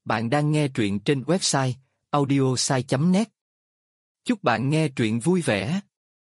Bạn đang nghe truyện trên website audiosai.net. Chúc bạn nghe truyện vui vẻ.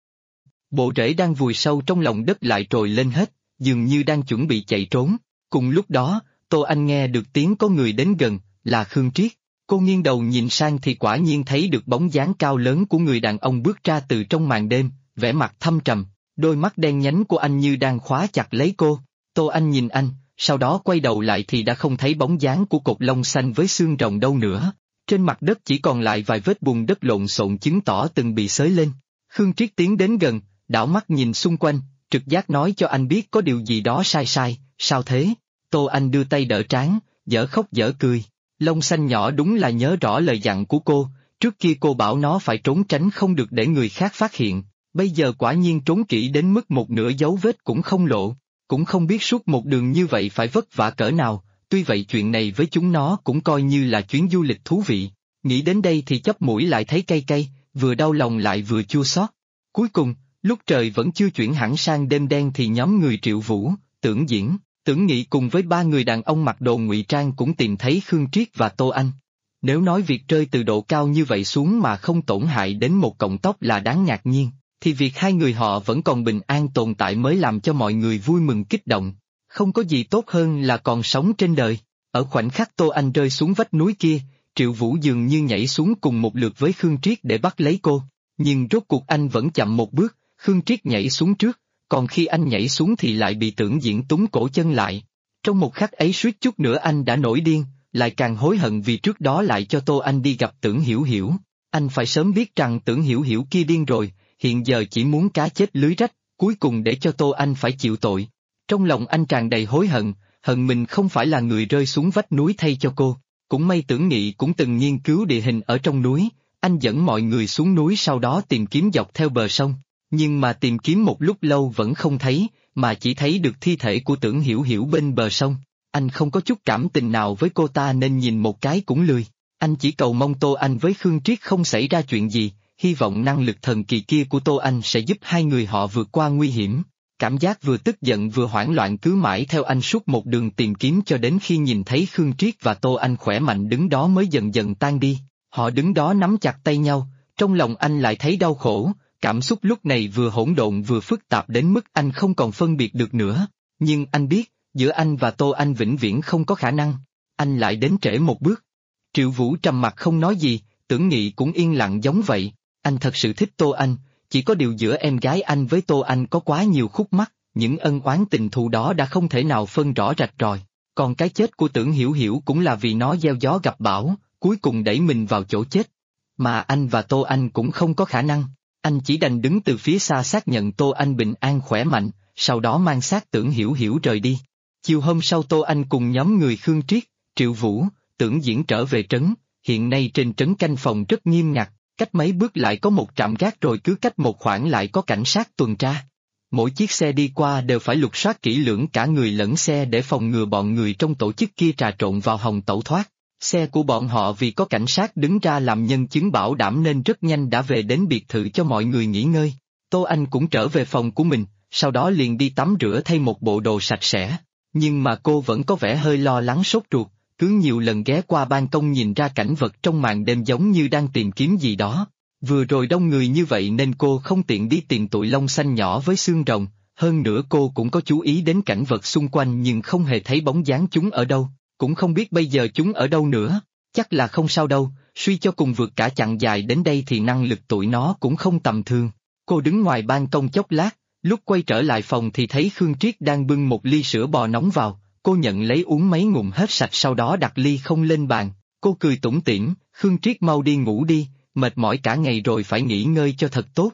Bộ rễ đang vùi sâu trong lòng đất lại trồi lên hết, dường như đang chuẩn bị chạy trốn. Cùng lúc đó, Tô Anh nghe được tiếng có người đến gần, là Khương Triết. Cô nghiêng đầu nhìn sang thì quả nhiên thấy được bóng dáng cao lớn của người đàn ông bước ra từ trong màn đêm, vẻ mặt thâm trầm, đôi mắt đen nhánh của anh như đang khóa chặt lấy cô. Tô Anh nhìn anh, sau đó quay đầu lại thì đã không thấy bóng dáng của cột lông xanh với xương rồng đâu nữa. Trên mặt đất chỉ còn lại vài vết bùn đất lộn xộn chứng tỏ từng bị xới lên. Khương Triết tiến đến gần, đảo mắt nhìn xung quanh, trực giác nói cho anh biết có điều gì đó sai sai. Sao thế? Tô Anh đưa tay đỡ trán, dở khóc dở cười. Lông xanh nhỏ đúng là nhớ rõ lời dặn của cô, trước kia cô bảo nó phải trốn tránh không được để người khác phát hiện, bây giờ quả nhiên trốn kỹ đến mức một nửa dấu vết cũng không lộ, cũng không biết suốt một đường như vậy phải vất vả cỡ nào, tuy vậy chuyện này với chúng nó cũng coi như là chuyến du lịch thú vị. Nghĩ đến đây thì chóp mũi lại thấy cay cay, vừa đau lòng lại vừa chua xót. Cuối cùng, lúc trời vẫn chưa chuyển hẳn sang đêm đen thì nhóm người Triệu Vũ, Tưởng Diễn, Tưởng Nghị cùng với ba người đàn ông mặc đồ ngụy trang cũng tìm thấy Khương Triết và Tô Anh. Nếu nói việc rơi từ độ cao như vậy xuống mà không tổn hại đến một cọng tóc là đáng ngạc nhiên, thì việc hai người họ vẫn còn bình an tồn tại mới làm cho mọi người vui mừng kích động. Không có gì tốt hơn là còn sống trên đời. Ở khoảnh khắc Tô Anh rơi xuống vách núi kia, Triệu Vũ dường như nhảy xuống cùng một lượt với Khương Triết để bắt lấy cô, nhưng rốt cuộc anh vẫn chậm một bước, Khương Triết nhảy xuống trước. Còn khi anh nhảy xuống thì lại bị Tưởng Diễn túm cổ chân lại. Trong một khắc ấy suýt chút nữa anh đã nổi điên, lại càng hối hận vì trước đó lại cho Tô Anh đi gặp Tưởng Hiểu Hiểu. Anh phải sớm biết rằng Tưởng Hiểu Hiểu kia điên rồi, hiện giờ chỉ muốn cá chết lưới rách, cuối cùng để cho Tô Anh phải chịu tội. Trong lòng anh tràn đầy hối hận, hận mình không phải là người rơi xuống vách núi thay cho cô. Cũng may Tưởng Nghị cũng từng nghiên cứu địa hình ở trong núi, anh dẫn mọi người xuống núi sau đó tìm kiếm dọc theo bờ sông. Nhưng mà tìm kiếm một lúc lâu vẫn không thấy, mà chỉ thấy được thi thể của Tưởng Hiểu Hiểu bên bờ sông. Anh không có chút cảm tình nào với cô ta nên nhìn một cái cũng lười. Anh chỉ cầu mong Tô Anh với Khương Triết không xảy ra chuyện gì, hy vọng năng lực thần kỳ kia của Tô Anh sẽ giúp hai người họ vượt qua nguy hiểm. Cảm giác vừa tức giận vừa hoảng loạn cứ mãi theo anh suốt một đường tìm kiếm cho đến khi nhìn thấy Khương Triết và Tô Anh khỏe mạnh đứng đó mới dần dần tan đi. Họ đứng đó nắm chặt tay nhau, trong lòng anh lại thấy đau khổ. Cảm xúc lúc này vừa hỗn độn vừa phức tạp đến mức anh không còn phân biệt được nữa, nhưng anh biết, giữa anh và Tô Anh vĩnh viễn không có khả năng. Anh lại đến trễ một bước. Triệu Vũ trầm mặt không nói gì, Tưởng Nghị cũng yên lặng giống vậy. Anh thật sự thích Tô Anh, chỉ có điều giữa em gái anh với Tô Anh có quá nhiều khúc mắc, những ân oán tình thù đó đã không thể nào phân rõ rạch ròi. Còn cái chết của Tưởng Hiểu Hiểu cũng là vì nó gieo gió gặp bão, cuối cùng đẩy mình vào chỗ chết. Mà anh và Tô Anh cũng không có khả năng. Anh chỉ đành đứng từ phía xa xác nhận Tô Anh bình an khỏe mạnh, sau đó mang xác Tưởng Hiểu Hiểu rời đi. Chiều hôm sau Tô Anh cùng nhóm người Khương Triết, Triệu Vũ, Tưởng Diễn trở về trấn, hiện nay trên trấn canh phòng rất nghiêm ngặt, cách mấy bước lại có một trạm gác rồi cứ cách một khoảng lại có cảnh sát tuần tra. Mỗi chiếc xe đi qua đều phải lục soát kỹ lưỡng cả người lẫn xe để phòng ngừa bọn người trong tổ chức kia trà trộn vào hòng tẩu thoát. Xe của bọn họ vì có cảnh sát đứng ra làm nhân chứng bảo đảm nên rất nhanh đã về đến biệt thự cho mọi người nghỉ ngơi. Tô Anh cũng trở về phòng của mình, sau đó liền đi tắm rửa thay một bộ đồ sạch sẽ. Nhưng mà cô vẫn có vẻ hơi lo lắng sốt ruột, cứ nhiều lần ghé qua ban công nhìn ra cảnh vật trong màn đêm giống như đang tìm kiếm gì đó. Vừa rồi đông người như vậy nên cô không tiện đi tìm tụi lông xanh nhỏ với xương rồng, hơn nữa cô cũng có chú ý đến cảnh vật xung quanh nhưng không hề thấy bóng dáng chúng ở đâu. Cũng không biết bây giờ chúng ở đâu nữa, chắc là không sao đâu, suy cho cùng vượt cả chặng dài đến đây thì năng lực tụi nó cũng không tầm thường. Cô đứng ngoài ban công chốc lát, lúc quay trở lại phòng thì thấy Khương Triết đang bưng một ly sữa bò nóng vào, cô nhận lấy uống mấy ngụm hết sạch sau đó đặt ly không lên bàn, cô cười tủm tỉm, Khương Triết mau đi ngủ đi, mệt mỏi cả ngày rồi phải nghỉ ngơi cho thật tốt.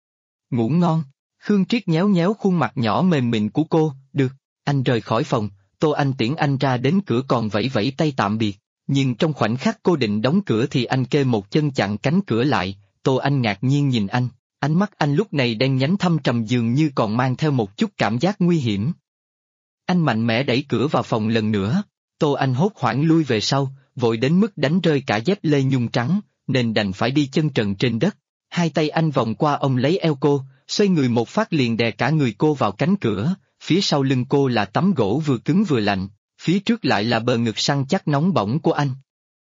Ngủ ngon, Khương Triết nhéo nhéo khuôn mặt nhỏ mềm mịn của cô, được, anh rời khỏi phòng. Tô Anh tiễn anh ra đến cửa còn vẫy vẫy tay tạm biệt, nhưng trong khoảnh khắc cô định đóng cửa thì anh kê một chân chặn cánh cửa lại. Tô Anh ngạc nhiên nhìn anh, ánh mắt anh lúc này đen nhánh thâm trầm dường như còn mang theo một chút cảm giác nguy hiểm. Anh mạnh mẽ đẩy cửa vào phòng lần nữa, Tô Anh hốt hoảng lui về sau, vội đến mức đánh rơi cả dép lê nhung trắng, nên đành phải đi chân trần trên đất. Hai tay anh vòng qua ôm lấy eo cô, xoay người một phát liền đè cả người cô vào cánh cửa. Phía sau lưng cô là tấm gỗ vừa cứng vừa lạnh, phía trước lại là bờ ngực săn chắc nóng bỏng của anh.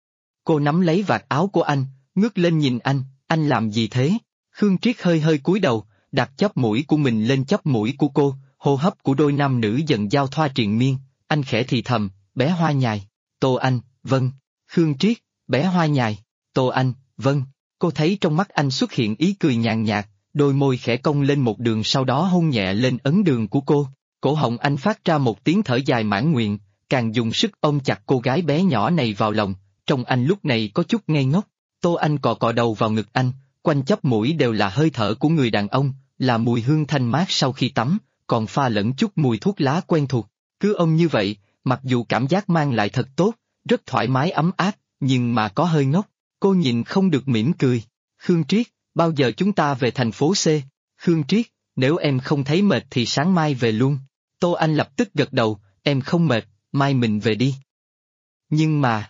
Cô nắm lấy vạt áo của anh, ngước lên nhìn anh làm gì thế? Khương Triết hơi hơi cúi đầu, đặt chóp mũi của mình lên chóp mũi của cô, hô hấp của đôi nam nữ dần giao thoa triền miên, anh khẽ thì thầm, bé hoa nhài. Tô Anh, vâng. Khương Triết, bé hoa nhài. Tô Anh, vâng. Cô thấy trong mắt anh xuất hiện ý cười nhàn nhạt, đôi môi khẽ cong lên một đường sau đó hôn nhẹ lên ấn đường của cô. Cổ họng anh phát ra một tiếng thở dài mãn nguyện, càng dùng sức ôm chặt cô gái bé nhỏ này vào lòng, trông anh lúc này có chút ngây ngốc. Tô Anh cọ cọ đầu vào ngực anh, quanh chóp mũi đều là hơi thở của người đàn ông, là mùi hương thanh mát sau khi tắm, còn pha lẫn chút mùi thuốc lá quen thuộc. Cứ ôm như vậy, mặc dù cảm giác mang lại thật tốt, rất thoải mái ấm áp, nhưng mà có hơi ngốc. Cô nhìn không được mỉm cười. Khương Triết, bao giờ chúng ta về thành phố C? Khương Triết, nếu em không thấy mệt thì sáng mai về luôn. Tô Anh lập tức gật đầu, em không mệt, mai mình về đi. Nhưng mà...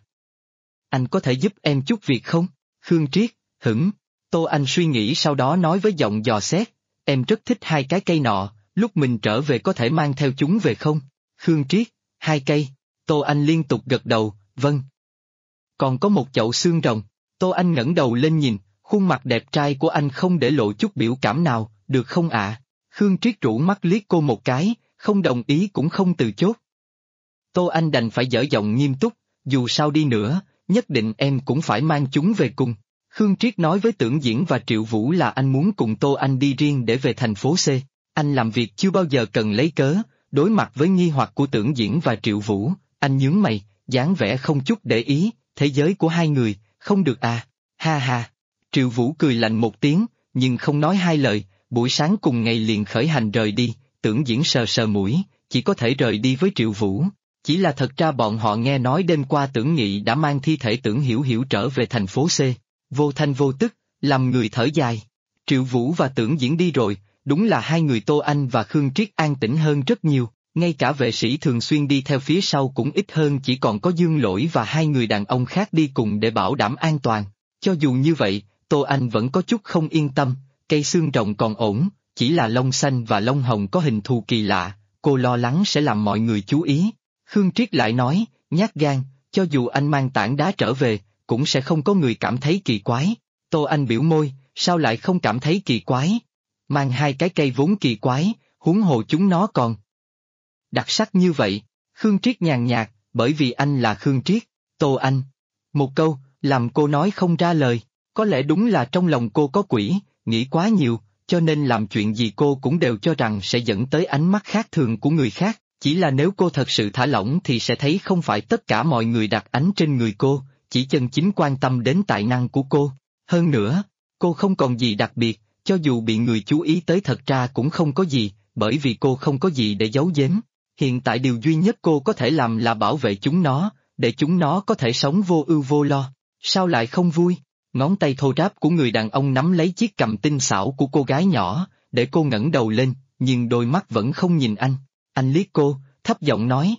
anh có thể giúp em chút việc không? Khương Triết, hửng. Tô Anh suy nghĩ sau đó nói với giọng dò xét, em rất thích hai cái cây nọ, lúc mình trở về có thể mang theo chúng về không? Khương Triết, hai cây. Tô Anh liên tục gật đầu, vâng. Còn có một chậu xương rồng. Tô Anh ngẩng đầu lên nhìn, khuôn mặt đẹp trai của anh không để lộ chút biểu cảm nào, được không ạ? Khương Triết rũ mắt liếc cô một cái, không đồng ý cũng không từ chốt. Tô Anh đành phải dở giọng nghiêm túc, dù sao đi nữa, nhất định em cũng phải mang chúng về cùng. Khương Triết nói với Tưởng Diễn và Triệu Vũ là anh muốn cùng Tô Anh đi riêng để về thành phố C. Anh làm việc chưa bao giờ cần lấy cớ, đối mặt với nghi hoặc của Tưởng Diễn và Triệu Vũ, anh nhướng mày, dáng vẻ không chút để ý, thế giới của hai người, không được à, ha ha. Triệu Vũ cười lạnh một tiếng, nhưng không nói hai lời, buổi sáng cùng ngày liền khởi hành rời đi, Tưởng Diễn sờ sờ mũi, chỉ có thể rời đi với Triệu Vũ. Chỉ là thật ra bọn họ nghe nói đêm qua Tưởng Nghị đã mang thi thể Tưởng Hiểu Hiểu trở về thành phố C. Vô thanh vô tức, làm người thở dài. Triệu Vũ và Tưởng Diễn đi rồi, đúng là hai người Tô Anh và Khương Triết an tĩnh hơn rất nhiều, ngay cả vệ sĩ thường xuyên đi theo phía sau cũng ít hơn, chỉ còn có Dương Lỗi và hai người đàn ông khác đi cùng để bảo đảm an toàn. Cho dù như vậy, Tô Anh vẫn có chút không yên tâm, cây xương rồng còn ổn, chỉ là lông xanh và lông hồng có hình thù kỳ lạ, cô lo lắng sẽ làm mọi người chú ý. Khương Triết lại nói, nhát gan, cho dù anh mang tảng đá trở về, cũng sẽ không có người cảm thấy kỳ quái. Tô Anh biểu môi, sao lại không cảm thấy kỳ quái? Mang hai cái cây vốn kỳ quái, huống hồ chúng nó còn đặc sắc như vậy. Khương Triết nhàn nhạt, bởi vì anh là Khương Triết. Tô Anh. Một câu, làm cô nói không ra lời. Có lẽ đúng là trong lòng cô có quỷ, nghĩ quá nhiều, cho nên làm chuyện gì cô cũng đều cho rằng sẽ dẫn tới ánh mắt khác thường của người khác. Chỉ là nếu cô thật sự thả lỏng thì sẽ thấy không phải tất cả mọi người đặt ánh trên người cô, chỉ chân chính quan tâm đến tài năng của cô. Hơn nữa, cô không còn gì đặc biệt, cho dù bị người chú ý tới thật ra cũng không có gì, bởi vì cô không có gì để giấu giếm. Hiện tại điều duy nhất cô có thể làm là bảo vệ chúng nó, để chúng nó có thể sống vô ưu vô lo. Sao lại không vui? Ngón tay thô ráp của người đàn ông nắm lấy chiếc cằm tinh xảo của cô gái nhỏ, để cô ngẩng đầu lên, nhưng đôi mắt vẫn không nhìn anh. Anh liếc cô, thấp giọng nói,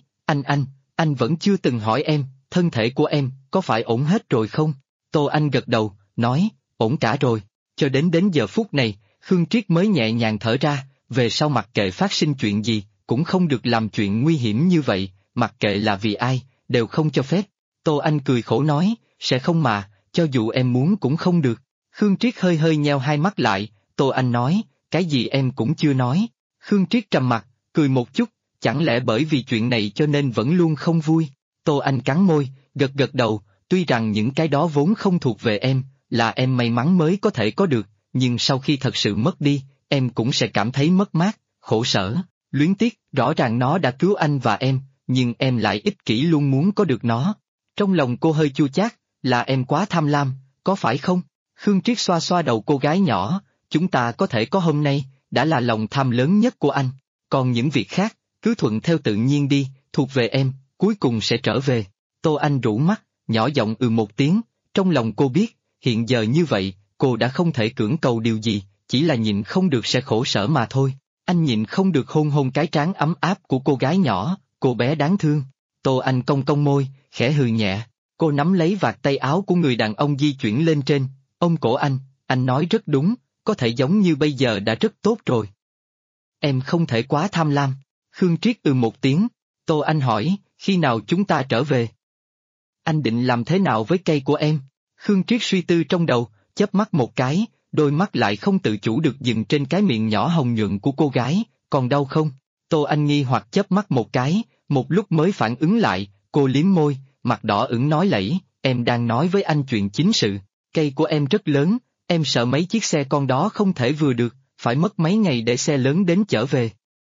anh vẫn chưa từng hỏi em, thân thể của em, có phải ổn hết rồi không? Tô Anh gật đầu, nói, ổn cả rồi. Cho đến giờ phút này, Khương Triết mới nhẹ nhàng thở ra, về sau mặc kệ phát sinh chuyện gì, cũng không được làm chuyện nguy hiểm như vậy, mặc kệ là vì ai, đều không cho phép. Tô Anh cười khổ nói, sẽ không mà, cho dù em muốn cũng không được. Khương Triết hơi hơi nheo hai mắt lại, Tô Anh nói, cái gì em cũng chưa nói. Khương Triết trầm mặt, cười một chút, chẳng lẽ bởi vì chuyện này cho nên vẫn luôn không vui? Tô Anh cắn môi, gật gật đầu, tuy rằng những cái đó vốn không thuộc về em, là em may mắn mới có thể có được, nhưng sau khi thật sự mất đi, em cũng sẽ cảm thấy mất mát, khổ sở, luyến tiếc, rõ ràng nó đã cứu anh và em, nhưng em lại ích kỷ luôn muốn có được nó. Trong lòng cô hơi chua chát, là em quá tham lam, có phải không? Khương Triết xoa xoa đầu cô gái nhỏ, chúng ta có thể có hôm nay, đã là lòng tham lớn nhất của anh, còn những việc khác, cứ thuận theo tự nhiên đi, thuộc về em, cuối cùng sẽ trở về. Tô Anh rũ mắt, nhỏ giọng một tiếng, trong lòng cô biết, hiện giờ như vậy, cô đã không thể cưỡng cầu điều gì, chỉ là nhịn không được sẽ khổ sở mà thôi. Anh nhịn không được hôn hôn cái trán ấm áp của cô gái nhỏ, cô bé đáng thương. Tô Anh cong cong môi, khẽ hừ nhẹ, cô nắm lấy vạt tay áo của người đàn ông di chuyển lên trên, ôm cổ anh nói rất đúng, có thể giống như bây giờ đã rất tốt rồi. Em không thể quá tham lam. Khương Triết một tiếng, Tô Anh hỏi, khi nào chúng ta trở về? Anh định làm thế nào với cây của em? Khương Triết suy tư trong đầu, chớp mắt một cái, đôi mắt lại không tự chủ được dừng trên cái miệng nhỏ hồng nhuận của cô gái, còn đau không? Tô Anh nghi hoặc chớp mắt một cái, một lúc mới phản ứng lại, cô liếm môi, mặt đỏ ửng nói lẫy, em đang nói với anh chuyện chính sự, cây của em rất lớn, em sợ mấy chiếc xe con đó không thể vừa được, phải mất mấy ngày để xe lớn đến chở về.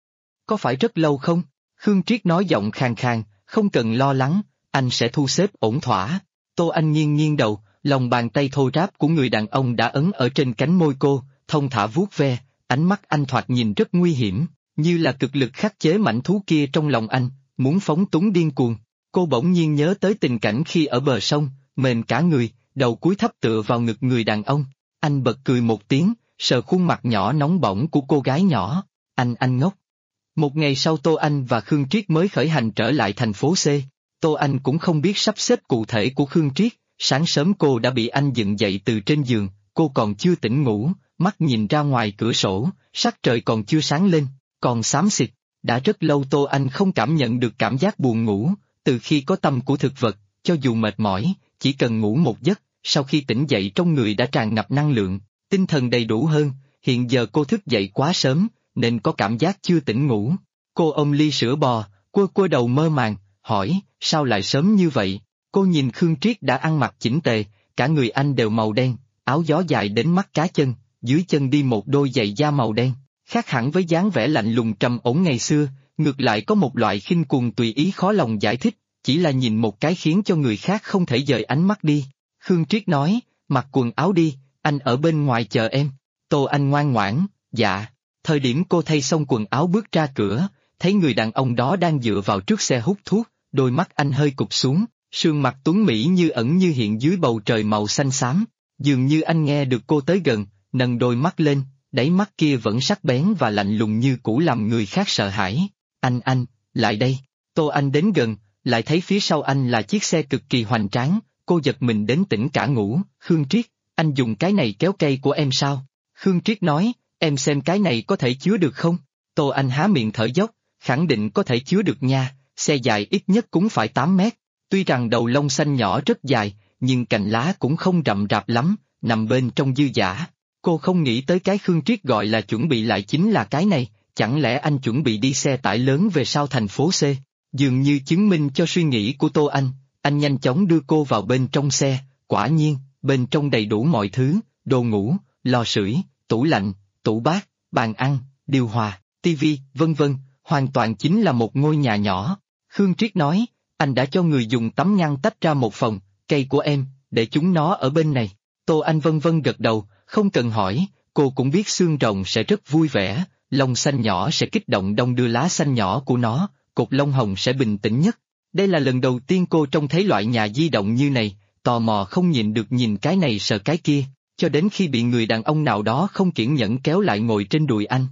Có phải rất lâu không? Khương Triết nói giọng khàn khàn, không cần lo lắng, anh sẽ thu xếp ổn thỏa. Tô Anh nghiêng nghiêng đầu, lòng bàn tay thô ráp của người đàn ông đã ấn ở trên cánh môi cô, thông thả vuốt ve, ánh mắt anh thoạt nhìn rất nguy hiểm, như là cực lực khắc chế mảnh thú kia trong lòng anh, muốn phóng túng điên cuồng. Cô bỗng nhiên nhớ tới tình cảnh khi ở bờ sông, mềm cả người, đầu cúi thấp tựa vào ngực người đàn ông. Anh bật cười một tiếng, sờ khuôn mặt nhỏ nóng bỏng của cô gái nhỏ. Anh ngốc. Một ngày sau Tô Anh và Khương Triết mới khởi hành trở lại thành phố C. Tô Anh cũng không biết sắp xếp cụ thể của Khương Triết, sáng sớm cô đã bị anh dựng dậy từ trên giường, cô còn chưa tỉnh ngủ, mắt nhìn ra ngoài cửa sổ, sắc trời còn chưa sáng lên, còn xám xịt. Đã rất lâu Tô Anh không cảm nhận được cảm giác buồn ngủ, từ khi có tâm của thực vật, cho dù mệt mỏi, chỉ cần ngủ một giấc, sau khi tỉnh dậy trong người đã tràn ngập năng lượng, tinh thần đầy đủ hơn. Hiện giờ cô thức dậy quá sớm, nên có cảm giác chưa tỉnh ngủ. Cô ôm ly sữa bò, quơ đầu mơ màng, hỏi, sao lại sớm như vậy? Cô nhìn Khương Triết đã ăn mặc chỉnh tề, cả người anh đều màu đen, áo gió dài đến mắt cá chân, dưới chân đi một đôi giày da màu đen, khác hẳn với dáng vẻ lạnh lùng trầm ổn ngày xưa, ngược lại có một loại khinh cuồng tùy ý khó lòng giải thích, chỉ là nhìn một cái khiến cho người khác không thể dời ánh mắt đi. Khương Triết nói, mặc quần áo đi, anh ở bên ngoài chờ em. Tô Anh ngoan ngoãn, dạ. Thời điểm cô thay xong quần áo bước ra cửa, thấy người đàn ông đó đang dựa vào trước xe hút thuốc, đôi mắt anh hơi cụp xuống, sườn mặt tuấn mỹ như ẩn như hiện dưới bầu trời màu xanh xám. Dường như anh nghe được cô tới gần, nâng đôi mắt lên, đáy mắt kia vẫn sắc bén và lạnh lùng như cũ làm người khác sợ hãi. Anh, lại đây. Tô Anh đến gần, lại thấy phía sau anh là chiếc xe cực kỳ hoành tráng, cô giật mình đến tỉnh cả ngủ. Khương Triết, anh dùng cái này kéo cây của em sao? Khương Triết nói, em xem cái này có thể chứa được không? Tô Anh há miệng thở dốc, khẳng định có thể chứa được nha, xe dài ít nhất cũng phải 8 mét. Tuy rằng đầu lông xanh nhỏ rất dài, nhưng cành lá cũng không rậm rạp lắm, nằm bên trong dư dả. Cô không nghĩ tới cái Khương Triết gọi là chuẩn bị lại chính là cái này, chẳng lẽ anh chuẩn bị đi xe tải lớn về sau thành phố C? Dường như chứng minh cho suy nghĩ của Tô anh nhanh chóng đưa cô vào bên trong xe, quả nhiên, bên trong đầy đủ mọi thứ, đồ ngủ, lò sưởi, tủ lạnh, tủ bát, bàn ăn, điều hòa, tivi, vân vân, hoàn toàn chính là một ngôi nhà nhỏ. Khương Triết nói, anh đã cho người dùng tấm ngăn tách ra một phòng, cây của em, để chúng nó ở bên này. Tô Anh vân vân gật đầu, không cần hỏi, cô cũng biết xương rồng sẽ rất vui vẻ, lông xanh nhỏ sẽ kích động đong đưa lá xanh nhỏ của nó, cột lông hồng sẽ bình tĩnh nhất. Đây là lần đầu tiên cô trông thấy loại nhà di động như này, tò mò không nhịn được nhìn cái này sờ cái kia, cho đến khi bị người đàn ông nào đó không kiên nhẫn kéo lại ngồi trên đùi anh.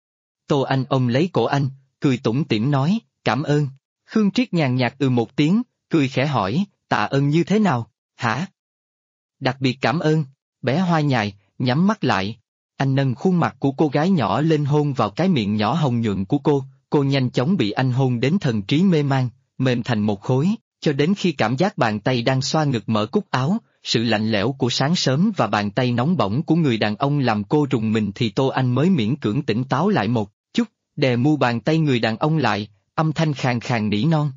Tô Anh ôm lấy cổ anh, cười tủm tỉm nói, cảm ơn. Khương Triết nhàn nhạt một tiếng, cười khẽ hỏi, tạ ơn như thế nào, hả? Đặc biệt cảm ơn, bé hoa nhài, nhắm mắt lại. Anh nâng khuôn mặt của cô gái nhỏ lên hôn vào cái miệng nhỏ hồng nhuận của cô nhanh chóng bị anh hôn đến thần trí mê man, mềm thành một khối, cho đến khi cảm giác bàn tay đang xoa ngực mở cúc áo, sự lạnh lẽo của sáng sớm và bàn tay nóng bỏng của người đàn ông làm cô rùng mình thì Tô Anh mới miễn cưỡng tỉnh táo lại một chút, đè mu bàn tay người đàn ông lại, âm thanh khàn khàn nỉ non.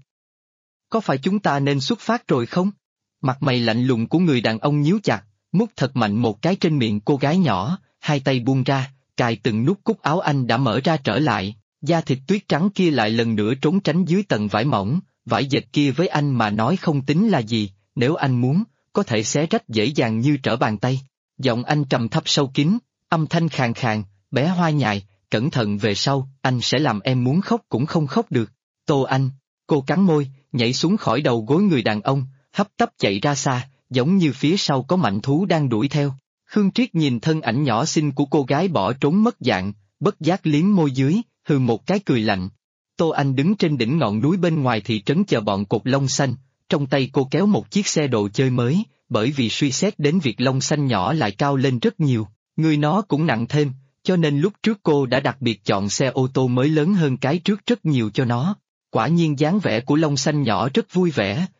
Có phải chúng ta nên xuất phát rồi không? Mặt mày lạnh lùng của người đàn ông nhíu chặt, mút thật mạnh một cái trên miệng cô gái nhỏ, hai tay buông ra, cài từng nút cúc áo anh đã mở ra trở lại, da thịt tuyết trắng kia lại lần nữa trốn tránh dưới tầng vải mỏng, vải dệt kia với anh mà nói không tính là gì, nếu anh muốn, có thể xé rách dễ dàng như trở bàn tay. Giọng anh trầm thấp sâu kín, âm thanh khàn khàn, bé hoa nhài, cẩn thận về sau, anh sẽ làm em muốn khóc cũng không khóc được. Tô Anh, cô cắn môi, nhảy xuống khỏi đầu gối người đàn ông, hấp tấp chạy ra xa, giống như phía sau có mạnh thú đang đuổi theo. Khương Triết nhìn thân ảnh nhỏ xinh của cô gái bỏ trốn mất dạng, bất giác liếm môi dưới, hừ một cái cười lạnh. Tô Anh đứng trên đỉnh ngọn núi bên ngoài thị trấn chờ bọn cột lông xanh, trong tay cô kéo một chiếc xe đồ chơi mới, bởi vì suy xét đến việc lông xanh nhỏ lại cao lên rất nhiều, người nó cũng nặng thêm, cho nên lúc trước cô đã đặc biệt chọn xe ô tô mới lớn hơn cái trước rất nhiều cho nó. Quả nhiên dáng vẻ của lông xanh nhỏ rất vui vẻ,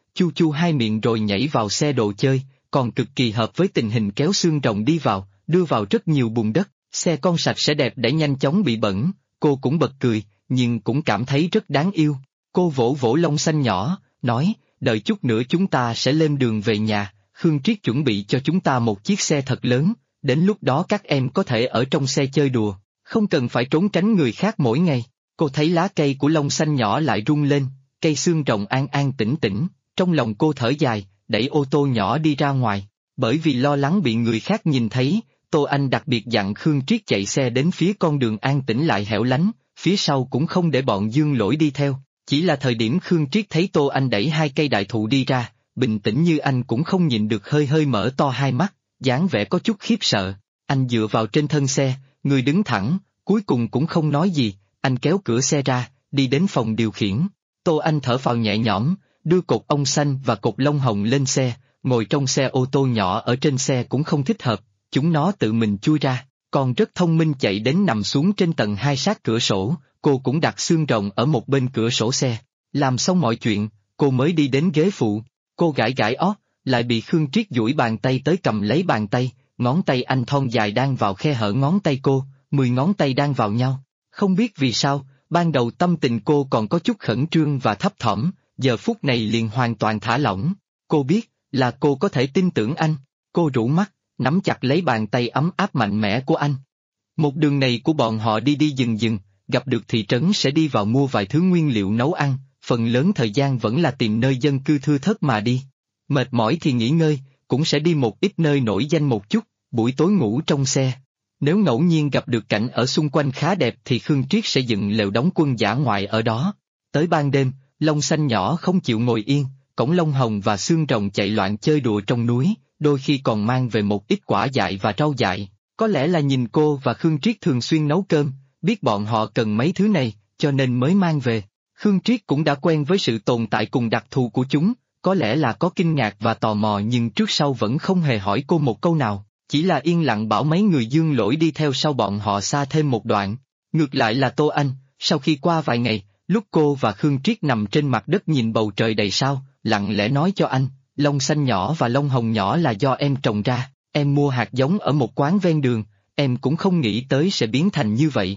chu chu hai miệng rồi nhảy vào xe đồ chơi, còn cực kỳ hợp với tình hình kéo xương rồng đi vào, đưa vào rất nhiều bùn đất, xe con sạch sẽ đẹp để nhanh chóng bị bẩn, cô cũng bật cười, nhưng cũng cảm thấy rất đáng yêu. Cô vỗ vỗ lông xanh nhỏ, nói, đợi chút nữa chúng ta sẽ lên đường về nhà, Khương Triết chuẩn bị cho chúng ta một chiếc xe thật lớn, đến lúc đó các em có thể ở trong xe chơi đùa, không cần phải trốn tránh người khác mỗi ngày. Cô thấy lá cây của lông xanh nhỏ lại rung lên, cây xương rồng an an tĩnh tĩnh, trong lòng cô thở dài, đẩy ô tô nhỏ đi ra ngoài. Bởi vì lo lắng bị người khác nhìn thấy, Tô Anh đặc biệt dặn Khương Triết chạy xe đến phía con đường an tĩnh lại hẻo lánh, phía sau cũng không để bọn Dương Lỗi đi theo. Chỉ là thời điểm Khương Triết thấy Tô Anh đẩy hai cây đại thụ đi ra, bình tĩnh như anh cũng không nhịn được hơi hơi mở to hai mắt, dáng vẻ có chút khiếp sợ. Anh dựa vào trên thân xe, người đứng thẳng, cuối cùng cũng không nói gì, anh kéo cửa xe ra, đi đến phòng điều khiển. Tô Anh thở phào nhẹ nhõm, đưa cột ông xanh và cột lông hồng lên xe, ngồi trong xe ô tô nhỏ ở trên xe cũng không thích hợp, chúng nó tự mình chui ra, còn rất thông minh chạy đến nằm xuống trên tầng hai sát cửa sổ, cô cũng đặt xương rồng ở một bên cửa sổ xe. Làm xong mọi chuyện, cô mới đi đến ghế phụ, cô gãi gãi ót, lại bị Khương Triết duỗi bàn tay tới cầm lấy bàn tay, ngón tay anh thon dài đang vào khe hở ngón tay cô, 10 ngón tay đang vào nhau. Không biết vì sao, ban đầu tâm tình cô còn có chút khẩn trương và thấp thỏm, giờ phút này liền hoàn toàn thả lỏng. Cô biết, là cô có thể tin tưởng anh. Cô rũ mắt, nắm chặt lấy bàn tay ấm áp mạnh mẽ của anh. Một đường này của bọn họ đi đi dừng dừng, gặp được thị trấn sẽ đi vào mua vài thứ nguyên liệu nấu ăn, phần lớn thời gian vẫn là tìm nơi dân cư thưa thớt mà đi. Mệt mỏi thì nghỉ ngơi, cũng sẽ đi một ít nơi nổi danh một chút, buổi tối ngủ trong xe. Nếu ngẫu nhiên gặp được cảnh ở xung quanh khá đẹp thì Khương Triết sẽ dựng lều đóng quân dã ngoại ở đó. Tới ban đêm, lông xanh nhỏ không chịu ngồi yên, cổng lông hồng và xương rồng chạy loạn chơi đùa trong núi, đôi khi còn mang về một ít quả dại và rau dại. Có lẽ là nhìn cô và Khương Triết thường xuyên nấu cơm, biết bọn họ cần mấy thứ này, cho nên mới mang về. Khương Triết cũng đã quen với sự tồn tại cùng đặc thù của chúng, có lẽ là có kinh ngạc và tò mò nhưng trước sau vẫn không hề hỏi cô một câu nào, chỉ là yên lặng bảo mấy người Dương Lỗi đi theo sau bọn họ xa thêm một đoạn. Ngược lại là Tô Anh, sau khi qua vài ngày, lúc cô và Khương Triết nằm trên mặt đất nhìn bầu trời đầy sao, lặng lẽ nói cho anh, lông xanh nhỏ và lông hồng nhỏ là do em trồng ra, em mua hạt giống ở một quán ven đường, em cũng không nghĩ tới sẽ biến thành như vậy.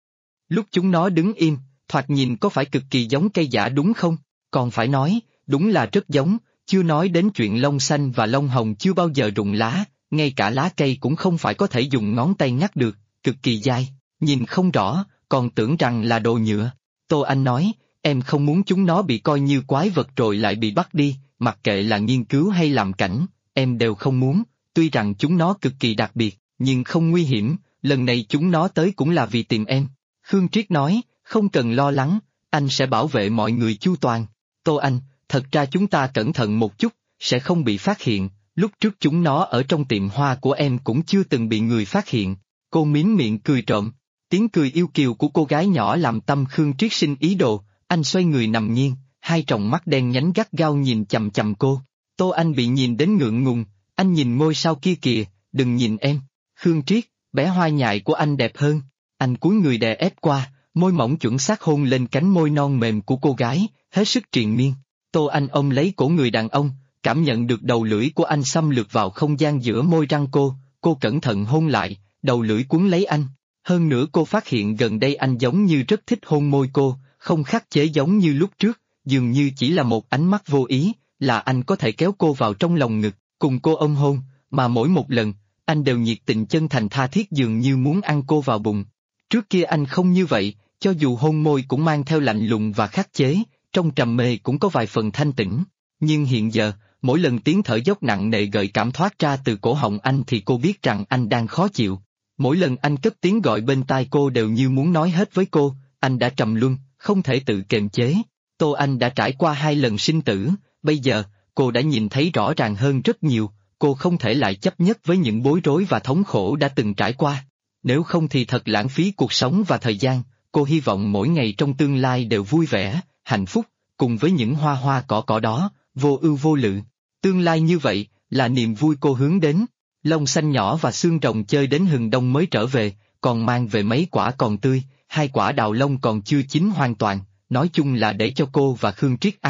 Lúc chúng nó đứng im, thoạt nhìn có phải cực kỳ giống cây dã đúng không? Còn phải nói, đúng là rất giống, chưa nói đến chuyện lông xanh và lông hồng chưa bao giờ rụng lá, ngay cả lá cây cũng không phải có thể dùng ngón tay ngắt được, cực kỳ dai, nhìn không rõ, còn tưởng rằng là đồ nhựa. Tô Anh nói, em không muốn chúng nó bị coi như quái vật rồi lại bị bắt đi, mặc kệ là nghiên cứu hay làm cảnh, em đều không muốn, tuy rằng chúng nó cực kỳ đặc biệt, nhưng không nguy hiểm, lần này chúng nó tới cũng là vì tìm em. Khương Triết nói, không cần lo lắng, anh sẽ bảo vệ mọi người chu toàn. Tô Anh, thật ra chúng ta cẩn thận một chút, sẽ không bị phát hiện, lúc trước chúng nó ở trong tiệm hoa của em cũng chưa từng bị người phát hiện. Cô mím miệng cười trộm, tiếng cười yêu kiều của cô gái nhỏ làm tâm Khương Triết sinh ý đồ, anh xoay người nằm nghiêng, hai tròng mắt đen nhánh gắt gao nhìn chằm chằm cô. Tô Anh bị nhìn đến ngượng ngùng, anh nhìn ngôi sao kia kìa, đừng nhìn em. Khương Triết, bé hoa nhài của anh đẹp hơn. Anh cúi người đè ép qua, môi mỏng chuẩn xác hôn lên cánh môi non mềm của cô gái, hết sức triền miên. Tô Anh ôm lấy cổ người đàn ông, cảm nhận được đầu lưỡi của anh xâm lược vào không gian giữa môi răng cô cẩn thận hôn lại, đầu lưỡi cuốn lấy anh. Hơn nữa cô phát hiện gần đây anh giống như rất thích hôn môi cô, không khắc chế giống như lúc trước, dường như chỉ là một ánh mắt vô ý, là anh có thể kéo cô vào trong lòng ngực, cùng cô ôm hôn, mà mỗi một lần, anh đều nhiệt tình chân thành tha thiết dường như muốn ăn cô vào bụng. Trước kia anh không như vậy, cho dù hôn môi cũng mang theo lạnh lùng và khắc chế, trong trầm mê cũng có vài phần thanh tĩnh. Nhưng hiện giờ, mỗi lần tiếng thở dốc nặng nề gợi cảm thoát ra từ cổ họng anh thì cô biết rằng anh đang khó chịu. Mỗi lần anh cất tiếng gọi bên tai cô đều như muốn nói hết với cô, anh đã trầm luân, không thể tự kiềm chế. Tô Anh đã trải qua 2 lần sinh tử, bây giờ, cô đã nhìn thấy rõ ràng hơn rất nhiều, cô không thể lại chấp nhất với những bối rối và thống khổ đã từng trải qua. Nếu không thì thật lãng phí cuộc sống và thời gian, cô hy vọng mỗi ngày trong tương lai đều vui vẻ, hạnh phúc, cùng với những hoa hoa cỏ cỏ đó, vô ưu vô lự. Tương lai như vậy, là niềm vui cô hướng đến. Lông xanh nhỏ và xương rồng chơi đến hừng đông mới trở về, còn mang về mấy quả còn tươi, 2 quả đào lông còn chưa chín hoàn toàn, nói chung là để cho cô và Khương Triết ăn.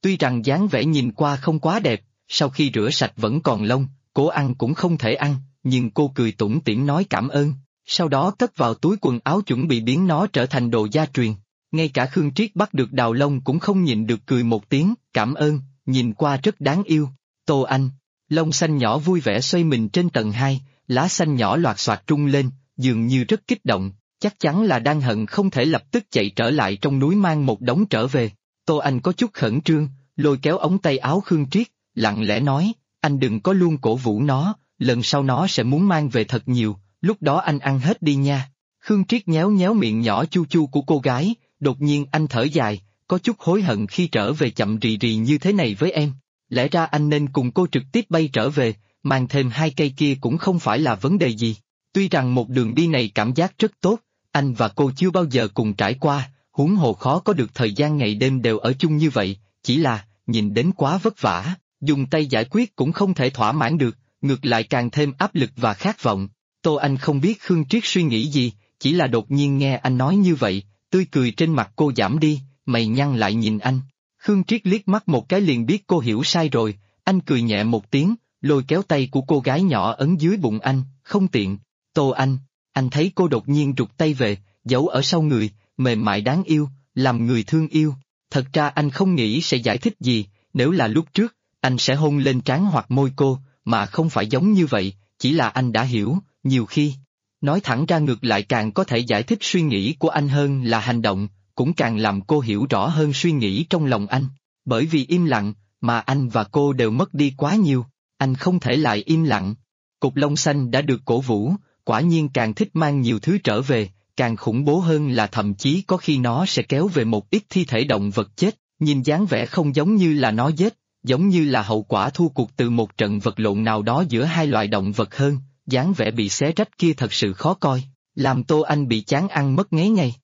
Tuy rằng dáng vẻ nhìn qua không quá đẹp, sau khi rửa sạch vẫn còn lông, cố ăn cũng không thể ăn, nhưng cô cười tủm tỉm nói cảm ơn, sau đó cất vào túi quần áo chuẩn bị biến nó trở thành đồ gia truyền. Ngay cả Khương Triết bắt được Đào Long cũng không nhịn được cười một tiếng, cảm ơn, nhìn qua rất đáng yêu. Tô Anh, lông xanh nhỏ vui vẻ xoay mình trên tầng 2, lá xanh nhỏ loạt xoạt rung lên, dường như rất kích động, chắc chắn là đang hận không thể lập tức chạy trở lại trong núi mang một đống trở về. Tô Anh có chút khẩn trương, lôi kéo ống tay áo Khương Triết, lặng lẽ nói, anh đừng có luôn cổ vũ nó, lần sau nó sẽ muốn mang về thật nhiều, lúc đó anh ăn hết đi nha. Khương Triết nhéo nhéo miệng nhỏ chu chu của cô gái, đột nhiên anh thở dài, có chút hối hận khi trở về chậm rì rì như thế này với em. Lẽ ra anh nên cùng cô trực tiếp bay trở về, mang thêm 2 cây kia cũng không phải là vấn đề gì. Tuy rằng một đường đi này cảm giác rất tốt, anh và cô chưa bao giờ cùng trải qua, huống hồ khó có được thời gian ngày đêm đều ở chung như vậy, chỉ là, nhìn đến quá vất vả, dùng tay giải quyết cũng không thể thỏa mãn được, ngược lại càng thêm áp lực và khát vọng. Tô Anh không biết Khương Triết suy nghĩ gì, chỉ là đột nhiên nghe anh nói như vậy, tươi cười trên mặt cô giảm đi, mày nhăn lại nhìn anh. Khương Triết liếc mắt một cái liền biết cô hiểu sai rồi, anh cười nhẹ một tiếng, lôi kéo tay của cô gái nhỏ ấn dưới bụng anh, không tiện. Tô anh thấy cô đột nhiên rụt tay về, giấu ở sau người, mềm mại đáng yêu, làm người thương yêu. Thật ra anh không nghĩ sẽ giải thích gì, nếu là lúc trước, anh sẽ hôn lên trán hoặc môi cô, mà không phải giống như vậy, chỉ là anh đã hiểu, nhiều khi. Nói thẳng ra ngược lại càng có thể giải thích suy nghĩ của anh hơn là hành động, cũng càng làm cô hiểu rõ hơn suy nghĩ trong lòng anh. Bởi vì im lặng, mà anh và cô đều mất đi quá nhiều, anh không thể lại im lặng. Cục lông xanh đã được cổ vũ, quả nhiên càng thích mang nhiều thứ trở về, càng khủng bố hơn là thậm chí có khi nó sẽ kéo về một ít thi thể động vật chết, nhìn dáng vẻ không giống như là nó giết, giống như là hậu quả thua cuộc từ một trận vật lộn nào đó giữa hai loại động vật hơn, dáng vẻ bị xé rách kia thật sự khó coi, làm Tô Anh bị chán ăn mất ngáy ngay.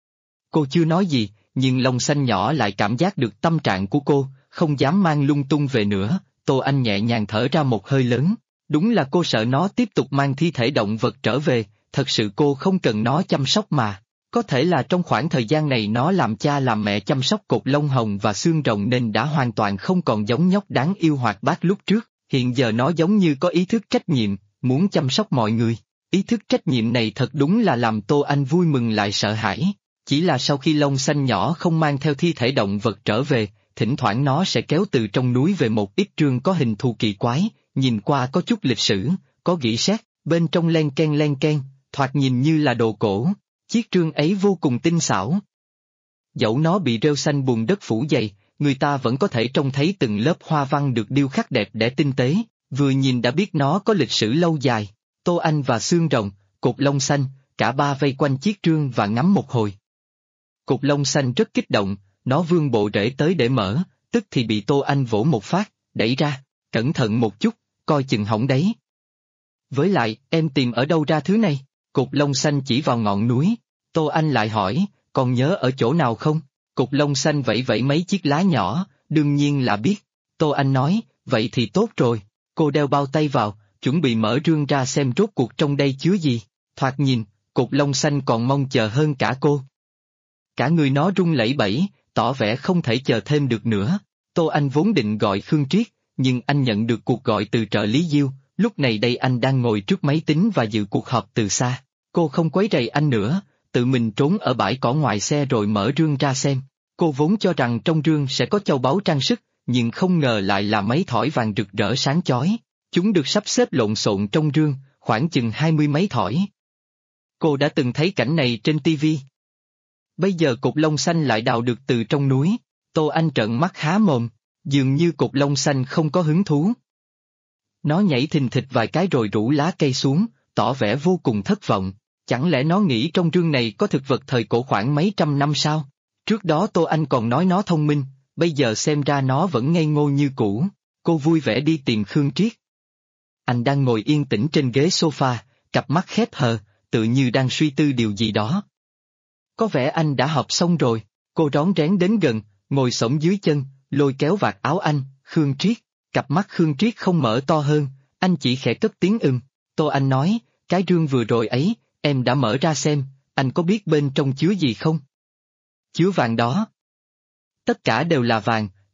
Cô chưa nói gì, nhưng lông xanh nhỏ lại cảm giác được tâm trạng của cô, không dám mang lung tung về nữa, Tô Anh nhẹ nhàng thở ra một hơi lớn, đúng là cô sợ nó tiếp tục mang thi thể động vật trở về, thật sự cô không cần nó chăm sóc mà. Có thể là trong khoảng thời gian này nó làm cha làm mẹ chăm sóc cột lông hồng và xương rồng nên đã hoàn toàn không còn giống nhóc đáng yêu hoạt bát lúc trước, hiện giờ nó giống như có ý thức trách nhiệm, muốn chăm sóc mọi người. Ý thức trách nhiệm này thật đúng là làm Tô Anh vui mừng lại sợ hãi. Chỉ là sau khi lông xanh nhỏ không mang theo thi thể động vật trở về, thỉnh thoảng nó sẽ kéo từ trong núi về một ít trương có hình thù kỳ quái, nhìn qua có chút lịch sử, có gỉ sét, bên trong len ken, thoạt nhìn như là đồ cổ. Chiếc trương ấy vô cùng tinh xảo. Dẫu nó bị rêu xanh bùn đất phủ dày, người ta vẫn có thể trông thấy từng lớp hoa văn được điêu khắc đẹp đẽ tinh tế, vừa nhìn đã biết nó có lịch sử lâu dài. Tô Anh và xương rồng, cột lông xanh, cả ba vây quanh chiếc trương và ngắm một hồi. Cột lông xanh rất kích động, nó vươn bộ rễ tới để mở, tức thì bị Tô Anh vỗ một phát, đẩy ra, cẩn thận một chút, coi chừng hỏng đấy. Với lại, em tìm ở đâu ra thứ này? Cột lông xanh chỉ vào ngọn núi, Tô Anh lại hỏi, còn nhớ ở chỗ nào không? Cột lông xanh vẫy vẫy mấy chiếc lá nhỏ, đương nhiên là biết. Tô Anh nói, vậy thì tốt rồi, cô đeo bao tay vào, chuẩn bị mở rương ra xem rốt cuộc trong đây chứa gì. Thoạt nhìn, cột lông xanh còn mong chờ hơn cả cô. Cả người nó run lẩy bẩy, tỏ vẻ không thể chờ thêm được nữa. Tô Anh vốn định gọi Khương Triết, nhưng anh nhận được cuộc gọi từ trợ lý Diêu, lúc này đây anh đang ngồi trước máy tính và dự cuộc họp từ xa. Cô không quấy rầy anh nữa, tự mình trốn ở bãi cỏ ngoài xe rồi mở rương ra xem. Cô vốn cho rằng trong rương sẽ có châu báu trang sức, nhưng không ngờ lại là mấy thỏi vàng rực rỡ sáng chói. Chúng được sắp xếp lộn xộn trong rương, khoảng chừng 20 mấy thỏi. Cô đã từng thấy cảnh này trên TV. Bây giờ cột lông xanh lại đào được từ trong núi. Tô Anh trợn mắt há mồm, dường như cột lông xanh không có hứng thú. Nó nhảy thình thịch vài cái rồi rủ lá cây xuống, tỏ vẻ vô cùng thất vọng. Chẳng lẽ nó nghĩ trong rương này có thực vật thời cổ khoảng mấy trăm năm sao? Trước đó Tô Anh còn nói nó thông minh, bây giờ xem ra nó vẫn ngây ngô như cũ. Cô vui vẻ đi tìm Khương Triết. Anh đang ngồi yên tĩnh trên ghế sofa, cặp mắt khép hờ, tự như đang suy tư điều gì đó. Có vẻ anh đã họp xong rồi, cô rón rén đến gần, ngồi xổm dưới chân, lôi kéo vạt áo anh, Khương Triết. Cặp mắt Khương Triết không mở to hơn, anh chỉ khẽ cất tiếng Tô Anh nói, cái rương vừa rồi ấy, em đã mở ra xem, anh có biết bên trong chứa gì không? Chứa vàng đó. Tất cả đều là vàng,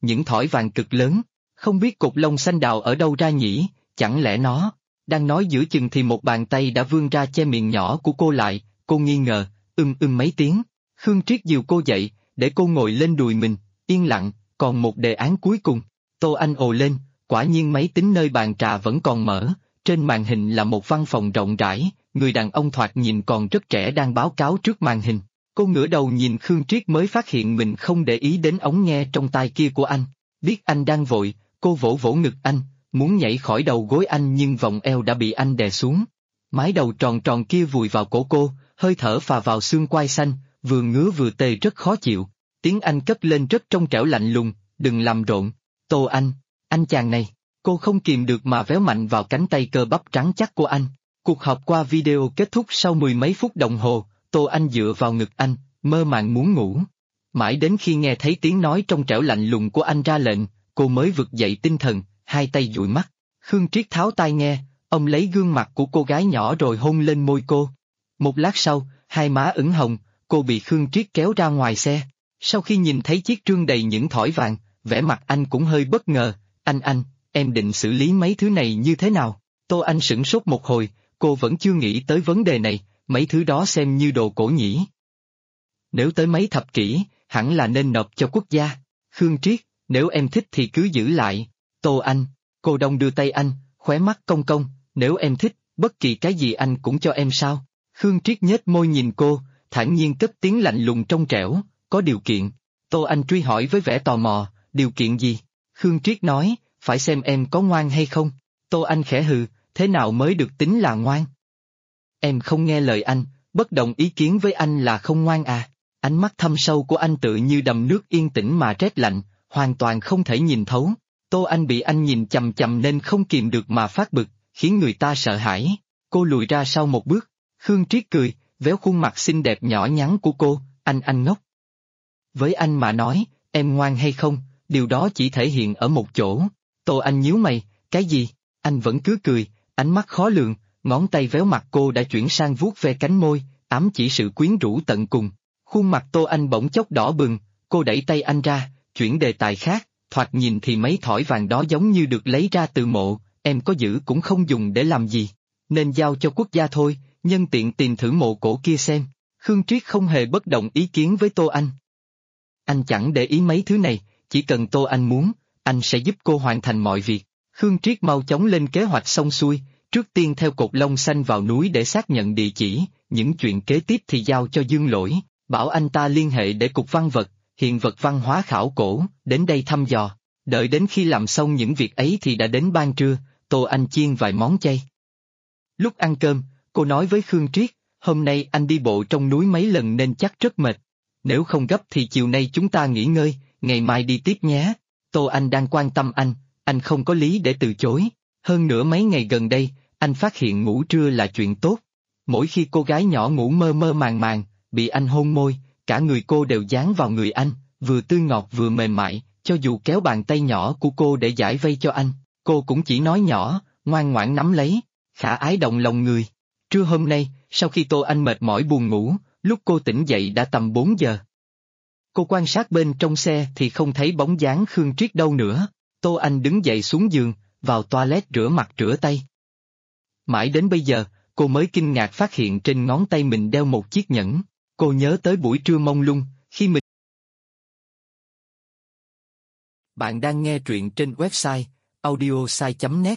những thỏi vàng cực lớn. Không biết cục lông xanh đào ở đâu ra nhỉ, chẳng lẽ nó... Đang nói giữa chừng thì một bàn tay đã vươn ra che miệng nhỏ của cô lại, cô nghi ngờ, mấy tiếng. Khương Triết dìu cô dậy, để cô ngồi lên đùi mình, yên lặng, còn một đề án cuối cùng. Tô Anh ồ lên, quả nhiên máy tính nơi bàn trà vẫn còn mở, trên màn hình là một văn phòng rộng rãi, người đàn ông thoạt nhìn còn rất trẻ đang báo cáo trước màn hình. Cô ngửa đầu nhìn Khương Triết mới phát hiện mình không để ý đến ống nghe trong tai kia của anh. Biết anh đang vội, cô vỗ vỗ ngực anh, muốn nhảy khỏi đầu gối anh nhưng vòng eo đã bị anh đè xuống. Mái đầu tròn tròn kia vùi vào cổ cô, hơi thở phà vào xương quai xanh, vừa ngứa vừa tê rất khó chịu. Tiếng anh cất lên rất trong trẻo lạnh lùng, đừng làm rộn. Tô anh chàng này. Cô không kìm được mà véo mạnh vào cánh tay cơ bắp trắng chắc của anh. Cuộc họp qua video kết thúc sau mười mấy phút đồng hồ, Tô Anh dựa vào ngực anh, mơ màng muốn ngủ. Mãi đến khi nghe thấy tiếng nói trong trẻo lạnh lùng của anh ra lệnh, cô mới vực dậy tinh thần, hai tay dụi mắt. Khương Triết tháo tai nghe, ông lấy gương mặt của cô gái nhỏ rồi hôn lên môi cô. Một lát sau, hai má ửng hồng, cô bị Khương Triết kéo ra ngoài xe. Sau khi nhìn thấy chiếc trương đầy những thỏi vàng, vẻ mặt anh cũng hơi bất ngờ. Anh, em định xử lý mấy thứ này như thế nào? Tô Anh sửng sốt một hồi, cô vẫn chưa nghĩ tới vấn đề này, mấy thứ đó xem như đồ cổ nhỉ. Nếu tới mấy thập kỷ, hẳn là nên nộp cho quốc gia. Khương Triết, nếu em thích thì cứ giữ lại. Tô Anh, cô đông đưa tay anh, khóe mắt cong cong, nếu em thích, bất kỳ cái gì anh cũng cho em sao? Khương Triết nhếch môi nhìn cô, thản nhiên cất tiếng lạnh lùng trong trẻo, có điều kiện. Tô Anh truy hỏi với vẻ tò mò, điều kiện gì? Khương Triết nói, phải xem em có ngoan hay không. Tô Anh khẽ hừ, thế nào mới được tính là ngoan? Em không nghe lời anh, bất đồng ý kiến với anh là không ngoan à? Ánh mắt thâm sâu của anh tự như đầm nước yên tĩnh mà rét lạnh, hoàn toàn không thể nhìn thấu. Tô Anh bị anh nhìn chằm chằm nên không kìm được mà phát bực, khiến người ta sợ hãi. Cô lùi ra sau một bước. Khương Triết cười, véo khuôn mặt xinh đẹp nhỏ nhắn của cô, anh ngốc. Với anh mà nói, em ngoan hay không, điều đó chỉ thể hiện ở một chỗ. Tô Anh nhíu mày, cái gì? Anh vẫn cứ cười, ánh mắt khó lường, ngón tay véo mặt cô đã chuyển sang vuốt ve cánh môi, ám chỉ sự quyến rũ tận cùng. Khuôn mặt Tô Anh bỗng chốc đỏ bừng, cô đẩy tay anh ra, chuyển đề tài khác, thoạt nhìn thì mấy thỏi vàng đó giống như được lấy ra từ mộ, em có giữ cũng không dùng để làm gì, nên giao cho quốc gia thôi, nhân tiện tìm thử mộ cổ kia xem. Khương Triết không hề bất động ý kiến với Tô Anh. Anh chẳng để ý mấy thứ này, chỉ cần Tô Anh muốn, anh sẽ giúp cô hoàn thành mọi việc. Khương Triết mau chóng lên kế hoạch xong xuôi, trước tiên theo cột lông xanh vào núi để xác nhận địa chỉ, những chuyện kế tiếp thì giao cho Dương Lỗi, bảo anh ta liên hệ để cục văn vật, hiện vật văn hóa khảo cổ, đến đây thăm dò. Đợi đến khi làm xong những việc ấy thì đã đến ban trưa, Tô Anh chiên vài món chay. Lúc ăn cơm, cô nói với Khương Triết, hôm nay anh đi bộ trong núi mấy lần nên chắc rất mệt. Nếu không gấp thì chiều nay chúng ta nghỉ ngơi, ngày mai đi tiếp nhé. Tô Anh đang quan tâm anh không có lý để từ chối. Hơn nữa mấy ngày gần đây, anh phát hiện ngủ trưa là chuyện tốt. Mỗi khi cô gái nhỏ ngủ mơ mơ màng màng, bị anh hôn môi, cả người cô đều dán vào người anh, vừa tươi ngọt vừa mềm mại, cho dù kéo bàn tay nhỏ của cô để giải vây cho anh, cô cũng chỉ nói nhỏ, ngoan ngoãn nắm lấy, khả ái động lòng người. Trưa hôm nay, sau khi Tô Anh mệt mỏi buồn ngủ, lúc cô tỉnh dậy đã tầm 4 giờ. Cô quan sát bên trong xe thì không thấy bóng dáng Khương Triết đâu nữa. Tô Anh đứng dậy xuống giường, vào toilet rửa mặt rửa tay. Mãi đến bây giờ, cô mới kinh ngạc phát hiện trên ngón tay mình đeo một chiếc nhẫn. Cô nhớ tới buổi trưa mông lung, khi mình... Bạn đang nghe truyện trên website audiosai.net.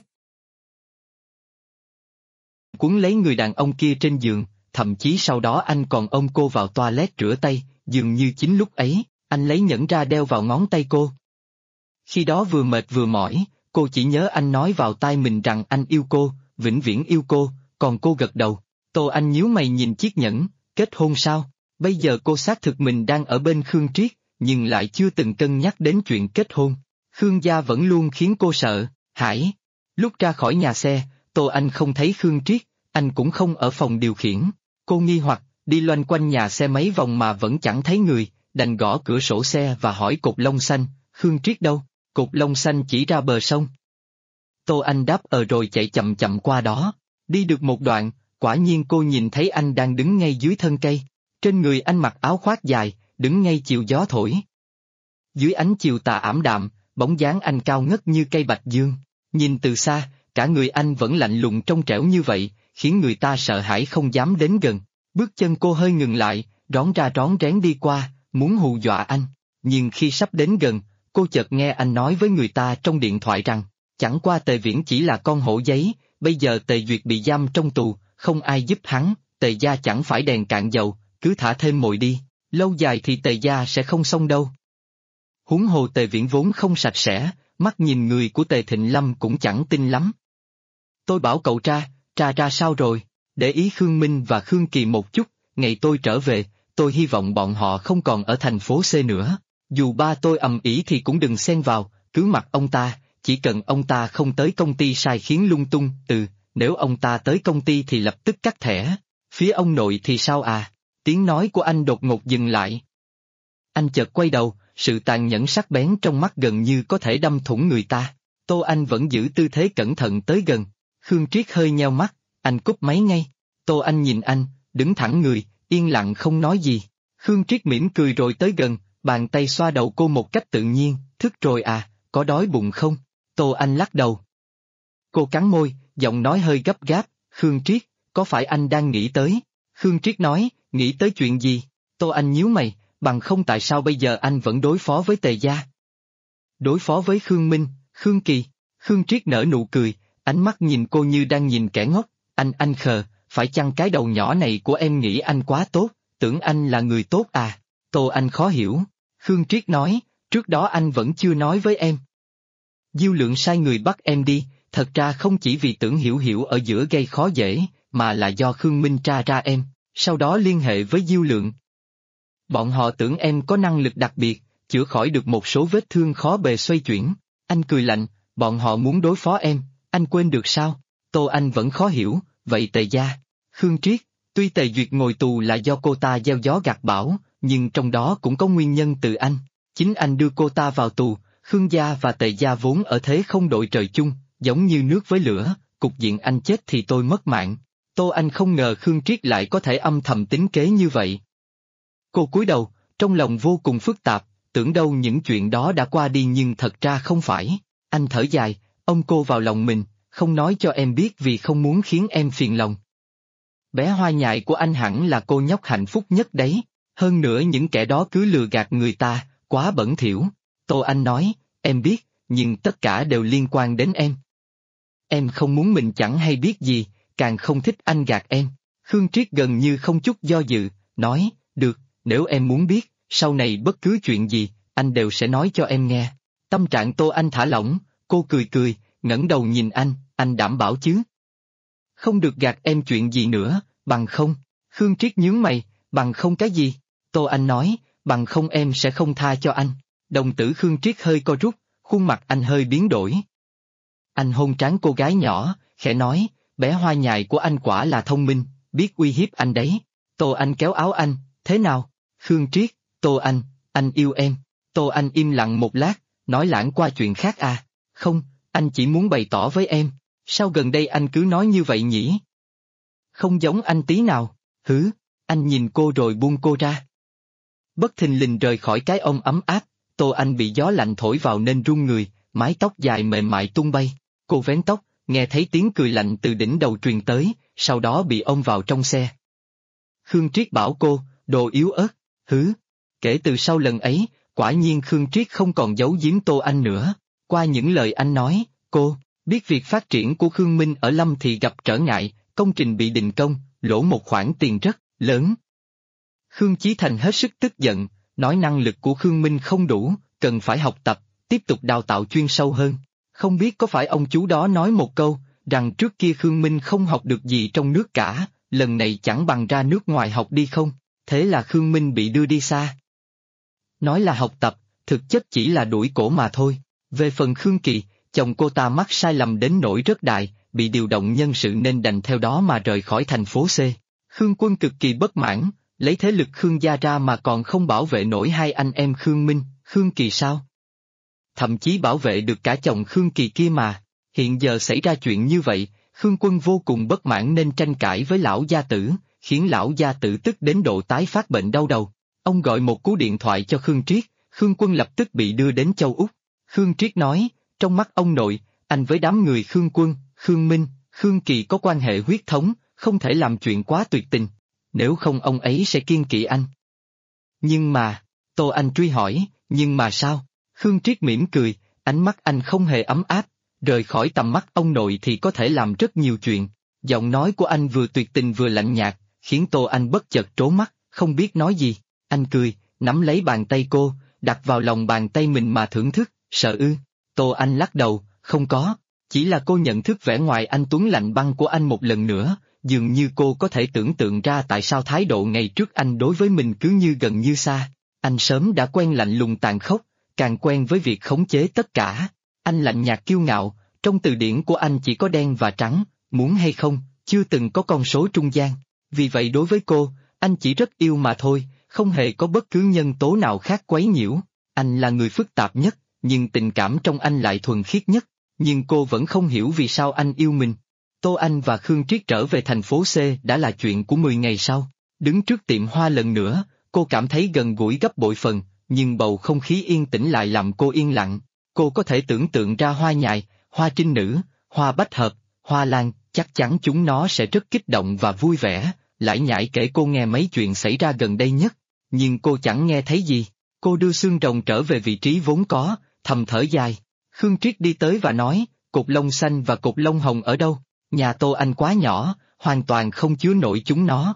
Cuốn lấy người đàn ông kia trên giường, thậm chí sau đó anh còn ôm cô vào toilet rửa tay, dường như chính lúc ấy, anh lấy nhẫn ra đeo vào ngón tay cô. Khi đó vừa mệt vừa mỏi, cô chỉ nhớ anh nói vào tai mình rằng anh yêu cô, vĩnh viễn yêu cô, còn cô gật đầu. Tô Anh nhíu mày nhìn chiếc nhẫn, kết hôn sao? Bây giờ cô xác thực mình đang ở bên Khương Triết, nhưng lại chưa từng cân nhắc đến chuyện kết hôn. Khương gia vẫn luôn khiến cô sợ, hãi. Lúc ra khỏi nhà xe, Tô Anh không thấy Khương Triết, anh cũng không ở phòng điều khiển. Cô nghi hoặc, đi loanh quanh nhà xe mấy vòng mà vẫn chẳng thấy người, đành gõ cửa sổ xe và hỏi cột lông xanh, Khương Triết đâu? Cột lông xanh chỉ ra bờ sông. Tô Anh đáp rồi chạy chậm chậm qua đó. Đi được một đoạn, quả nhiên cô nhìn thấy anh đang đứng ngay dưới thân cây. Trên người anh mặc áo khoác dài, đứng ngay chiều gió thổi. Dưới ánh chiều tà ảm đạm, bóng dáng anh cao ngất như cây bạch dương. Nhìn từ xa, cả người anh vẫn lạnh lùng trong trẻo như vậy, khiến người ta sợ hãi không dám đến gần. Bước chân cô hơi ngừng lại, rón ra rón rén đi qua, muốn hù dọa anh. Nhưng khi sắp đến gần, cô chợt nghe anh nói với người ta trong điện thoại rằng, chẳng qua Tề Viễn chỉ là con hổ giấy, bây giờ Tề Duyệt bị giam trong tù, không ai giúp hắn, Tề gia chẳng phải đèn cạn dầu, cứ thả thêm mồi đi, lâu dài thì Tề gia sẽ không xong đâu. Huống hồ Tề Viễn vốn không sạch sẽ, mắt nhìn người của Tề Thịnh Lâm cũng chẳng tin lắm. Tôi bảo cậu tra ra sao rồi, để ý Khương Minh và Khương Kỳ một chút, ngày tôi trở về, tôi hy vọng bọn họ không còn ở thành phố C nữa. Dù ba tôi ầm ĩ thì cũng đừng xen vào, cứ mặc ông ta, chỉ cần ông ta không tới công ty sai khiến lung tung, nếu ông ta tới công ty thì lập tức cắt thẻ. Phía ông nội thì sao à? Tiếng nói của anh đột ngột dừng lại. Anh chợt quay đầu, sự tàn nhẫn sắc bén trong mắt gần như có thể đâm thủng người ta. Tô Anh vẫn giữ tư thế cẩn thận tới gần. Khương Triết hơi nheo mắt, anh cúp máy ngay. Tô Anh nhìn anh, đứng thẳng người, yên lặng không nói gì. Khương Triết mỉm cười rồi tới gần, bàn tay xoa đầu cô một cách tự nhiên, thức rồi à, có đói bụng không? Tô Anh lắc đầu. Cô cắn môi, giọng nói hơi gấp gáp, Khương Triết, có phải anh đang nghĩ tới? Khương Triết nói, nghĩ tới chuyện gì? Tô Anh nhíu mày, bằng không tại sao bây giờ anh vẫn đối phó với Tề gia? Đối phó với Khương Minh, Khương Kỳ. Khương Triết nở nụ cười, ánh mắt nhìn cô như đang nhìn kẻ ngốc, anh khờ, phải chăng cái đầu nhỏ này của em nghĩ anh quá tốt, tưởng anh là người tốt à? Tô Anh khó hiểu. Khương Triết nói, trước đó anh vẫn chưa nói với em. Diêu Lượng sai người bắt em đi, thật ra không chỉ vì tưởng Hiểu Hiểu ở giữa gây khó dễ, mà là do Khương Minh tra ra em, sau đó liên hệ với Diêu Lượng. Bọn họ tưởng em có năng lực đặc biệt, chữa khỏi được một số vết thương khó bề xoay chuyển. Anh cười lạnh, bọn họ muốn đối phó em, anh quên được sao? Tô Anh vẫn khó hiểu, vậy Tề gia? Khương Triết, tuy Tề Duyệt ngồi tù là do cô ta gieo gió gặt bão, nhưng trong đó cũng có nguyên nhân từ anh. Chính anh đưa cô ta vào tù, Khương gia và Tề gia vốn ở thế không đội trời chung, giống như nước với lửa, cục diện anh chết thì tôi mất mạng. Tô Anh không ngờ Khương Triết lại có thể âm thầm tính kế như vậy. Cô cúi đầu, trong lòng vô cùng phức tạp, tưởng đâu những chuyện đó đã qua đi nhưng thật ra không phải. Anh thở dài, ôm cô vào lòng mình, không nói cho em biết vì không muốn khiến em phiền lòng. Bé hoa nhài của anh hẳn là cô nhóc hạnh phúc nhất đấy, hơn nữa những kẻ đó cứ lừa gạt người ta, quá bẩn thỉu. Tô Anh nói, em biết, nhưng tất cả đều liên quan đến em. Em không muốn mình chẳng hay biết gì, càng không thích anh gạt em. Khương Triết gần như không chút do dự, nói, được, nếu em muốn biết, sau này bất cứ chuyện gì, anh đều sẽ nói cho em nghe. Tâm trạng Tô Anh thả lỏng, cô cười cười, ngẩng đầu nhìn anh đảm bảo chứ? Không được gạt em chuyện gì nữa, bằng không. Khương Triết nhướng mày, bằng không cái gì? Tô Anh nói, bằng không em sẽ không tha cho anh. Đồng tử Khương Triết hơi co rút, khuôn mặt anh hơi biến đổi. Anh hôn trán cô gái nhỏ, khẽ nói, bé hoa nhài của anh quả là thông minh, biết uy hiếp anh đấy. Tô Anh kéo áo anh, thế nào? Khương Triết, Tô anh yêu em. Tô Anh im lặng một lát, nói lãng qua chuyện khác à? Không, anh chỉ muốn bày tỏ với em. Sao gần đây anh cứ nói như vậy nhỉ? Không giống anh tí nào, hứ, anh nhìn cô rồi buông cô ra. Bất thình lình rời khỏi cái ôm ấm áp, Tô Anh bị gió lạnh thổi vào nên run người, mái tóc dài mềm mại tung bay. Cô vén tóc, nghe thấy tiếng cười lạnh từ đỉnh đầu truyền tới, sau đó bị ôm vào trong xe. Khương Triết bảo cô, đồ yếu ớt, hứ. Kể từ sau lần ấy, quả nhiên Khương Triết không còn giấu giếm Tô Anh nữa. Qua những lời anh nói, cô biết việc phát triển của Khương Minh ở Lâm thì gặp trở ngại, công trình bị đình công, lỗ một khoản tiền rất lớn. Khương Chí Thành hết sức tức giận, nói năng lực của Khương Minh không đủ, cần phải học tập, tiếp tục đào tạo chuyên sâu hơn. Không biết có phải ông chú đó nói một câu, rằng trước kia Khương Minh không học được gì trong nước cả, lần này chẳng bằng ra nước ngoài học đi không, thế là Khương Minh bị đưa đi xa. Nói là học tập, thực chất chỉ là đuổi cổ mà thôi. Về phần Khương Kỳ, chồng cô ta mắc sai lầm đến nỗi rất đại, bị điều động nhân sự nên đành theo đó mà rời khỏi thành phố C. Khương Quân cực kỳ bất mãn, lấy thế lực Khương gia ra mà còn không bảo vệ nổi hai anh em Khương Minh, Khương Kỳ sao? Thậm chí bảo vệ được cả chồng Khương Kỳ kia mà. Hiện giờ xảy ra chuyện như vậy, Khương Quân vô cùng bất mãn nên tranh cãi với lão gia tử, khiến lão gia tử tức đến độ tái phát bệnh đau đầu. Ông gọi một cú điện thoại cho Khương Triết, Khương Quân lập tức bị đưa đến châu Úc. Khương Triết nói, trong mắt ông nội, anh với đám người Khương Quân, Khương Minh, Khương Kỳ có quan hệ huyết thống, không thể làm chuyện quá tuyệt tình, nếu không ông ấy sẽ kiêng kỵ anh. Nhưng mà, Tô Anh truy hỏi, nhưng mà sao? Khương Triết mỉm cười, ánh mắt anh không hề ấm áp, rời khỏi tầm mắt ông nội thì có thể làm rất nhiều chuyện. Giọng nói của anh vừa tuyệt tình vừa lạnh nhạt, khiến Tô Anh bất chợt trố mắt, không biết nói gì. Anh cười, nắm lấy bàn tay cô, đặt vào lòng bàn tay mình mà thưởng thức, sợ ư? Tô Anh lắc đầu, không có, chỉ là cô nhận thức vẻ ngoài anh tuấn lạnh băng của anh một lần nữa, dường như cô có thể tưởng tượng ra tại sao thái độ ngày trước anh đối với mình cứ như gần như xa. Anh sớm đã quen lạnh lùng tàn khốc, càng quen với việc khống chế tất cả. Anh lạnh nhạt kiêu ngạo, trong từ điển của anh chỉ có đen và trắng, muốn hay không, chưa từng có con số trung gian. Vì vậy đối với cô, anh chỉ rất yêu mà thôi, không hề có bất cứ nhân tố nào khác quấy nhiễu. Anh là người phức tạp nhất, nhưng tình cảm trong anh lại thuần khiết nhất. Nhưng cô vẫn không hiểu vì sao anh yêu mình. Tô Anh và Khương Triết trở về thành phố C đã là chuyện của 10 ngày sau. Đứng trước tiệm hoa lần nữa, cô cảm thấy gần gũi gấp bội phần, nhưng bầu không khí yên tĩnh lại làm cô yên lặng. Cô có thể tưởng tượng ra hoa nhài, hoa trinh nữ, hoa bách hợp, hoa lan, chắc chắn chúng nó sẽ rất kích động và vui vẻ, lải nhải kể cô nghe mấy chuyện xảy ra gần đây nhất. Nhưng cô chẳng nghe thấy gì. Cô đưa xương rồng trở về vị trí vốn có, thầm thở dài. Khương Triết đi tới và nói, cục lông xanh và cục lông hồng ở đâu? Nhà Tô Anh quá nhỏ, hoàn toàn không chứa nổi chúng nó.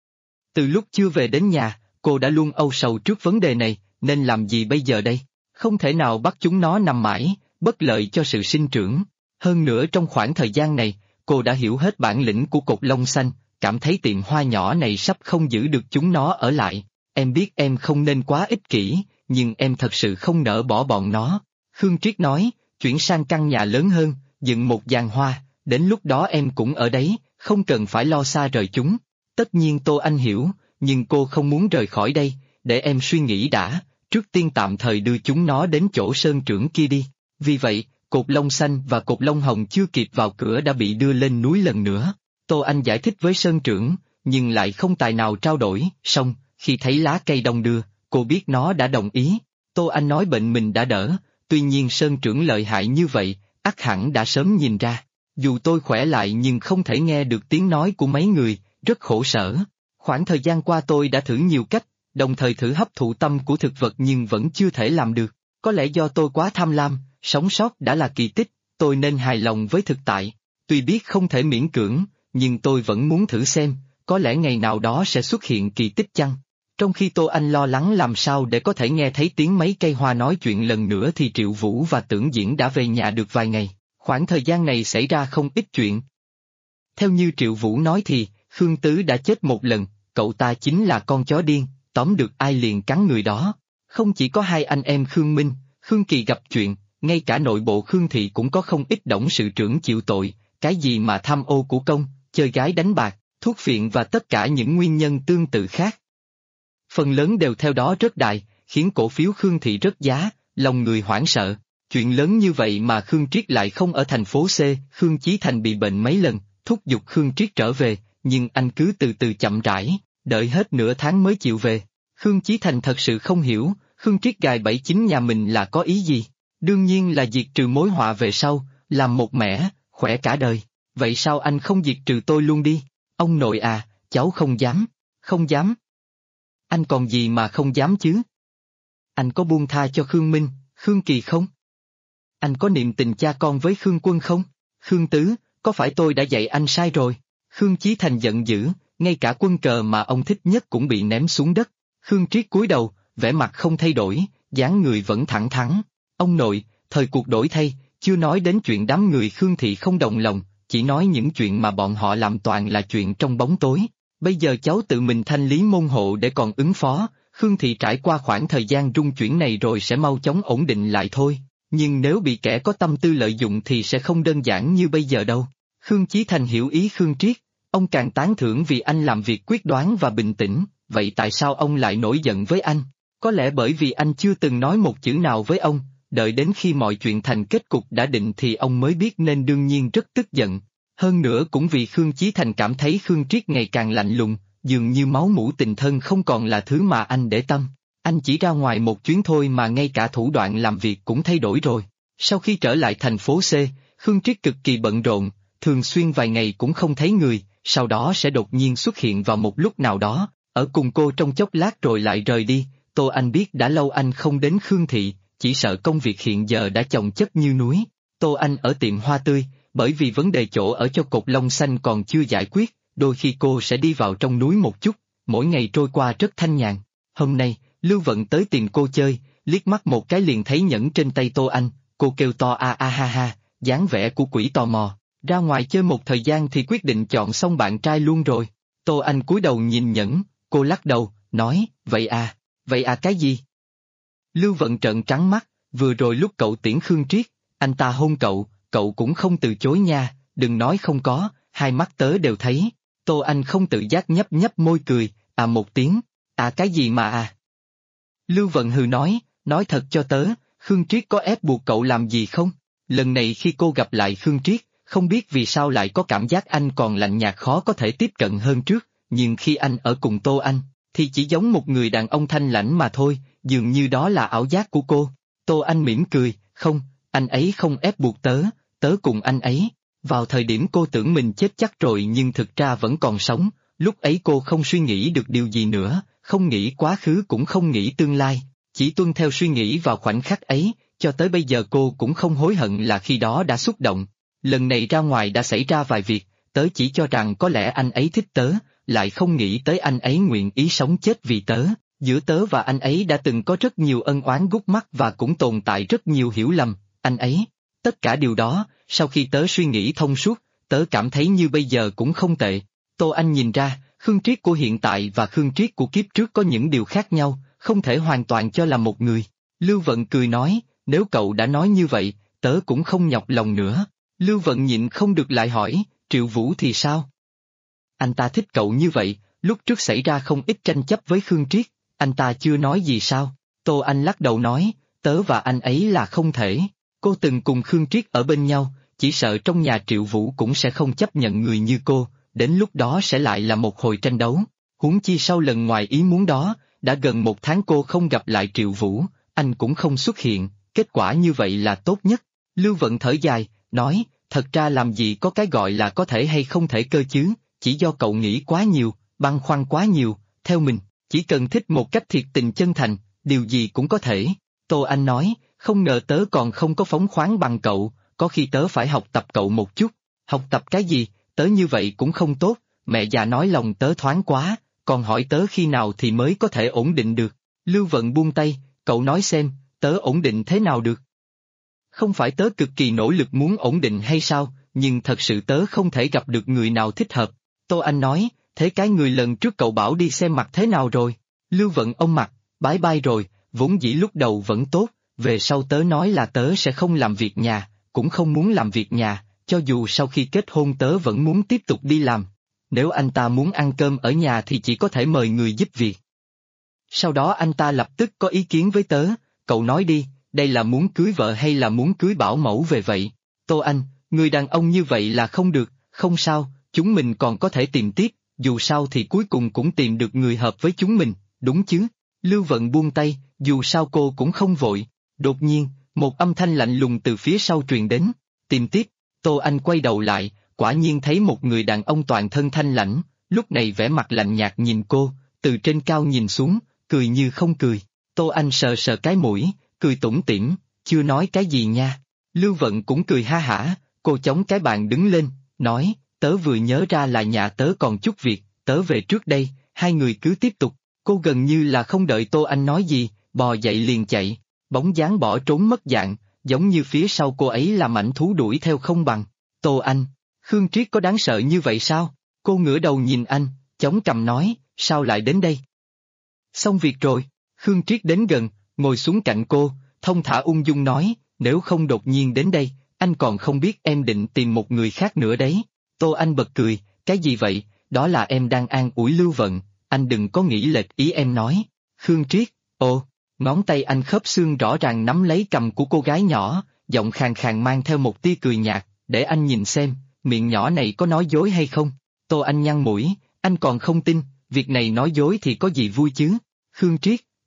Từ lúc chưa về đến nhà, cô đã luôn âu sầu trước vấn đề này, nên làm gì bây giờ đây? Không thể nào bắt chúng nó nằm mãi, bất lợi cho sự sinh trưởng. Hơn nữa trong khoảng thời gian này, cô đã hiểu hết bản lĩnh của cục lông xanh, cảm thấy tiệm hoa nhỏ này sắp không giữ được chúng nó ở lại. Em biết em không nên quá ích kỷ, nhưng em thật sự không nỡ bỏ bọn nó. Khương Triết nói, chuyển sang căn nhà lớn hơn, dựng một giàn hoa, đến lúc đó em cũng ở đấy, không cần phải lo xa rời chúng. Tất nhiên Tô Anh hiểu, nhưng cô không muốn rời khỏi đây, để em suy nghĩ đã, trước tiên tạm thời đưa chúng nó đến chỗ sơn trưởng kia đi. Vì vậy, cột lông xanh và cột lông hồng chưa kịp vào cửa đã bị đưa lên núi lần nữa. Tô Anh giải thích với sơn trưởng, nhưng lại không tài nào trao đổi, xong, khi thấy lá cây đông đưa, cô biết nó đã đồng ý. Tô Anh nói bệnh mình đã đỡ, tuy nhiên sơn trưởng lợi hại như vậy, ắt hẳn đã sớm nhìn ra. Dù tôi khỏe lại nhưng không thể nghe được tiếng nói của mấy người, rất khổ sở. Khoảng thời gian qua tôi đã thử nhiều cách, đồng thời thử hấp thụ tâm của thực vật nhưng vẫn chưa thể làm được. Có lẽ do tôi quá tham lam, sống sót đã là kỳ tích, tôi nên hài lòng với thực tại. Tuy biết không thể miễn cưỡng, nhưng tôi vẫn muốn thử xem, có lẽ ngày nào đó sẽ xuất hiện kỳ tích chăng. Trong khi Tô Anh lo lắng làm sao để có thể nghe thấy tiếng mấy cây hoa nói chuyện lần nữa thì Triệu Vũ và Tưởng Diễn đã về nhà được vài ngày. Khoảng thời gian này xảy ra không ít chuyện. Theo như Triệu Vũ nói thì, Khương Tứ đã chết một lần, cậu ta chính là con chó điên, tóm được ai liền cắn người đó. Không chỉ có hai anh em Khương Minh, Khương Kỳ gặp chuyện, ngay cả nội bộ Khương Thị cũng có không ít董sự trưởng chịu tội, cái gì mà tham ô của công, chơi gái đánh bạc, thuốc phiện và tất cả những nguyên nhân tương tự khác. Phần lớn đều theo đó rất đại, khiến cổ phiếu Khương Thị rớt giá, lòng người hoảng sợ. Chuyện lớn như vậy mà Khương Triết lại không ở thành phố C, Khương Chí Thành bị bệnh mấy lần, thúc giục Khương Triết trở về, nhưng anh cứ từ từ chậm rãi, đợi hết nửa tháng mới chịu về. Khương Chí Thành thật sự không hiểu, Khương Triết gài bẫy chính nhà mình là có ý gì? Đương nhiên là diệt trừ mối họa về sau, làm một mẻ, khỏe cả đời. Vậy sao anh không diệt trừ tôi luôn đi? Ông nội à, cháu không dám, không dám. Anh còn gì mà không dám chứ? Anh có buông tha cho Khương Minh, Khương Kỳ không? Anh có niệm tình cha con với Khương Quân không? Khương Tứ, có phải tôi đã dạy anh sai rồi? Khương Chí Thành giận dữ, ngay cả quân cờ mà ông thích nhất cũng bị ném xuống đất. Khương Triết cúi đầu, vẻ mặt không thay đổi, dáng người vẫn thẳng thắn. Ông nội, thời cuộc đổi thay, chưa nói đến chuyện đám người Khương Thị không đồng lòng, chỉ nói những chuyện mà bọn họ làm toàn là chuyện trong bóng tối. Bây giờ cháu tự mình thanh lý môn hộ để còn ứng phó, Khương Thị trải qua khoảng thời gian rung chuyển này rồi sẽ mau chóng ổn định lại thôi. Nhưng nếu bị kẻ có tâm tư lợi dụng thì sẽ không đơn giản như bây giờ đâu. Khương Chí Thành hiểu ý Khương Triết, ông càng tán thưởng vì anh làm việc quyết đoán và bình tĩnh, vậy tại sao ông lại nổi giận với anh? Có lẽ bởi vì anh chưa từng nói một chữ nào với ông, đợi đến khi mọi chuyện thành kết cục đã định thì ông mới biết nên đương nhiên rất tức giận. Hơn nữa cũng vì Khương Chí Thành cảm thấy Khương Triết ngày càng lạnh lùng, dường như máu mủ tình thân không còn là thứ mà anh để tâm. Anh chỉ ra ngoài một chuyến thôi mà ngay cả thủ đoạn làm việc cũng thay đổi rồi. Sau khi trở lại thành phố C, Khương Triết cực kỳ bận rộn, thường xuyên vài ngày cũng không thấy người, sau đó sẽ đột nhiên xuất hiện vào một lúc nào đó, ở cùng cô trong chốc lát rồi lại rời đi. Tô Anh biết đã lâu anh không đến Khương Thị, chỉ sợ công việc hiện giờ đã chồng chất như núi. Tô Anh ở tiệm hoa tươi, bởi vì vấn đề chỗ ở cho cột lông xanh còn chưa giải quyết, đôi khi cô sẽ đi vào trong núi một chút, mỗi ngày trôi qua rất thanh nhàn. Hôm nay, Lưu Vận tới tìm cô chơi, liếc mắt một cái liền thấy nhẫn trên tay Tô Anh, cô kêu to a a ha ha, dáng vẻ của quỷ tò mò. Ra ngoài chơi một thời gian thì quyết định chọn xong bạn trai luôn rồi. Tô Anh cúi đầu nhìn nhẫn, cô lắc đầu, nói, vậy à cái gì? Lưu Vận trợn trắng mắt, vừa rồi lúc cậu tiễn Khương Triết, anh ta hôn cậu cũng không từ chối nha, đừng nói không có, hai mắt tớ đều thấy. Tô Anh không tự giác nhấp nhấp môi cười, à một tiếng, à cái gì mà à? Lưu Vận hừ nói thật cho tớ, Khương Triết có ép buộc cậu làm gì không? Lần này khi cô gặp lại Khương Triết, không biết vì sao lại có cảm giác anh còn lạnh nhạt khó có thể tiếp cận hơn trước, nhưng khi anh ở cùng Tô Anh, thì chỉ giống một người đàn ông thanh lãnh mà thôi, dường như đó là ảo giác của cô. Tô Anh mỉm cười, không, anh ấy không ép buộc tớ cùng anh ấy. Vào thời điểm cô tưởng mình chết chắc rồi nhưng thực ra vẫn còn sống, lúc ấy cô không suy nghĩ được điều gì nữa, không nghĩ quá khứ cũng không nghĩ tương lai, chỉ tuân theo suy nghĩ vào khoảnh khắc ấy, cho tới bây giờ cô cũng không hối hận là khi đó đã xúc động. Lần này ra ngoài đã xảy ra vài việc, tớ chỉ cho rằng có lẽ anh ấy thích tớ, lại không nghĩ tới anh ấy nguyện ý sống chết vì tớ. Giữa tớ và anh ấy đã từng có rất nhiều ân oán gút mắt và cũng tồn tại rất nhiều hiểu lầm, anh ấy. Tất cả điều đó, sau khi tớ suy nghĩ thông suốt, tớ cảm thấy như bây giờ cũng không tệ. Tô Anh nhìn ra, Khương Triết của hiện tại và Khương Triết của kiếp trước có những điều khác nhau, không thể hoàn toàn cho là một người. Lưu Vận cười nói, nếu cậu đã nói như vậy, tớ cũng không nhọc lòng nữa. Lưu Vận nhịn không được lại hỏi, Triệu Vũ thì sao? Anh ta thích cậu như vậy, lúc trước xảy ra không ít tranh chấp với Khương Triết, anh ta chưa nói gì sao? Tô Anh lắc đầu nói, tớ và anh ấy là không thể. Cô từng cùng Khương Triết ở bên nhau, chỉ sợ trong nhà Triệu Vũ cũng sẽ không chấp nhận người như cô, đến lúc đó sẽ lại là một hồi tranh đấu. Huống chi sau lần ngoài ý muốn đó, đã gần một tháng cô không gặp lại Triệu Vũ, anh cũng không xuất hiện, kết quả như vậy là tốt nhất. Lưu Vận thở dài, nói, thật ra làm gì có cái gọi là có thể hay không thể cơ chứ, chỉ do cậu nghĩ quá nhiều, băn khoăn quá nhiều, theo mình, chỉ cần thích một cách thiệt tình chân thành, điều gì cũng có thể. Tô Anh nói, không ngờ tớ còn không có phóng khoáng bằng cậu, có khi tớ phải học tập cậu một chút. Học tập cái gì, tớ như vậy cũng không tốt, mẹ già nói lòng tớ thoáng quá, còn hỏi tớ khi nào thì mới có thể ổn định được. Lưu Vận buông tay, cậu nói xem, tớ ổn định thế nào được? Không phải tớ cực kỳ nỗ lực muốn ổn định hay sao, nhưng thật sự tớ không thể gặp được người nào thích hợp. Tô Anh nói, thế cái người lần trước cậu bảo đi xem mặt thế nào rồi? Lưu Vận ông mặt, bye bye rồi, vốn dĩ lúc đầu vẫn tốt, về sau tớ nói là tớ sẽ không làm việc nhà, cũng không muốn làm việc nhà, cho dù sau khi kết hôn tớ vẫn muốn tiếp tục đi làm. Nếu anh ta muốn ăn cơm ở nhà thì chỉ có thể mời người giúp việc. Sau đó anh ta lập tức có ý kiến với tớ, cậu nói đi, đây là muốn cưới vợ hay là muốn cưới bảo mẫu về vậy? Tô Anh, người đàn ông như vậy là không được, không sao, chúng mình còn có thể tìm tiếp, dù sao thì cuối cùng cũng tìm được người hợp với chúng mình, đúng chứ? Lưu Vận buông tay, dù sao cô cũng không vội. Đột nhiên, một âm thanh lạnh lùng từ phía sau truyền đến, tìm tiếp. Tô Anh quay đầu lại, quả nhiên thấy một người đàn ông toàn thân thanh lãnh, lúc này vẻ mặt lạnh nhạt nhìn cô, từ trên cao nhìn xuống, cười như không cười. Tô Anh sờ sờ cái mũi, cười tủm tỉm, chưa nói cái gì nha. Lưu Vận cũng cười ha hả, cô chống cái bàn đứng lên, nói, tớ vừa nhớ ra là nhà tớ còn chút việc, tớ về trước đây, hai người cứ tiếp tục. Cô gần như là không đợi Tô Anh nói gì, bò dậy liền chạy, bóng dáng bỏ trốn mất dạng, giống như phía sau cô ấy là mảnh thú đuổi theo không bằng. Tô Anh, Khương Triết có đáng sợ như vậy sao? Cô ngửa đầu nhìn anh, chống cằm nói, sao lại đến đây? Xong việc rồi, Khương Triết đến gần, ngồi xuống cạnh cô, thông thả ung dung nói, nếu không đột nhiên đến đây, anh còn không biết em định tìm một người khác nữa đấy. Tô Anh bật cười, cái gì vậy, đó là em đang an ủi Lưu Vận, anh đừng có nghĩ lệch ý em nói. Khương Triết, ồ, ngón tay anh khớp xương rõ ràng nắm lấy cằm của cô gái nhỏ, giọng khàn khàn mang theo một tia cười nhạt, để anh nhìn xem, miệng nhỏ này có nói dối hay không. Tô Anh nhăn mũi, anh còn không tin, việc này nói dối thì có gì vui chứ. Khương Triết,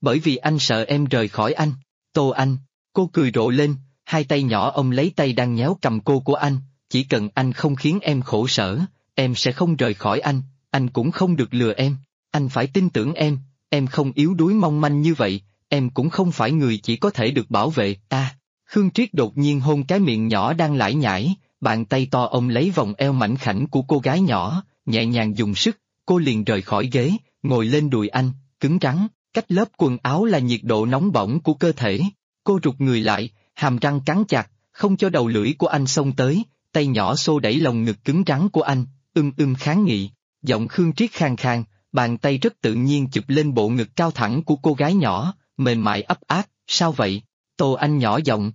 bởi vì anh sợ em rời khỏi anh. Tô Anh, cô cười rộ lên, hai tay nhỏ ôm lấy tay đang nhéo cầm cô của anh, chỉ cần anh không khiến em khổ sở, em sẽ không rời khỏi anh cũng không được lừa em, anh phải tin tưởng em không yếu đuối mong manh như vậy, em cũng không phải người chỉ có thể được bảo vệ. Khương Triết đột nhiên hôn cái miệng nhỏ đang lải nhải, bàn tay to ôm lấy vòng eo mảnh khảnh của cô gái nhỏ, nhẹ nhàng dùng sức, cô liền rời khỏi ghế, ngồi lên đùi anh, cứng rắn, cách lớp quần áo là nhiệt độ nóng bỏng của cơ thể. Cô rụt người lại, hàm răng cắn chặt, không cho đầu lưỡi của anh xông tới, tay nhỏ xô đẩy lồng ngực cứng rắn của anh, kháng nghị. Giọng Khương Triết khàn khàn, bàn tay rất tự nhiên chụp lên bộ ngực cao thẳng của cô gái nhỏ, mềm mại ấp áp, sao vậy? Tô Anh nhỏ giọng.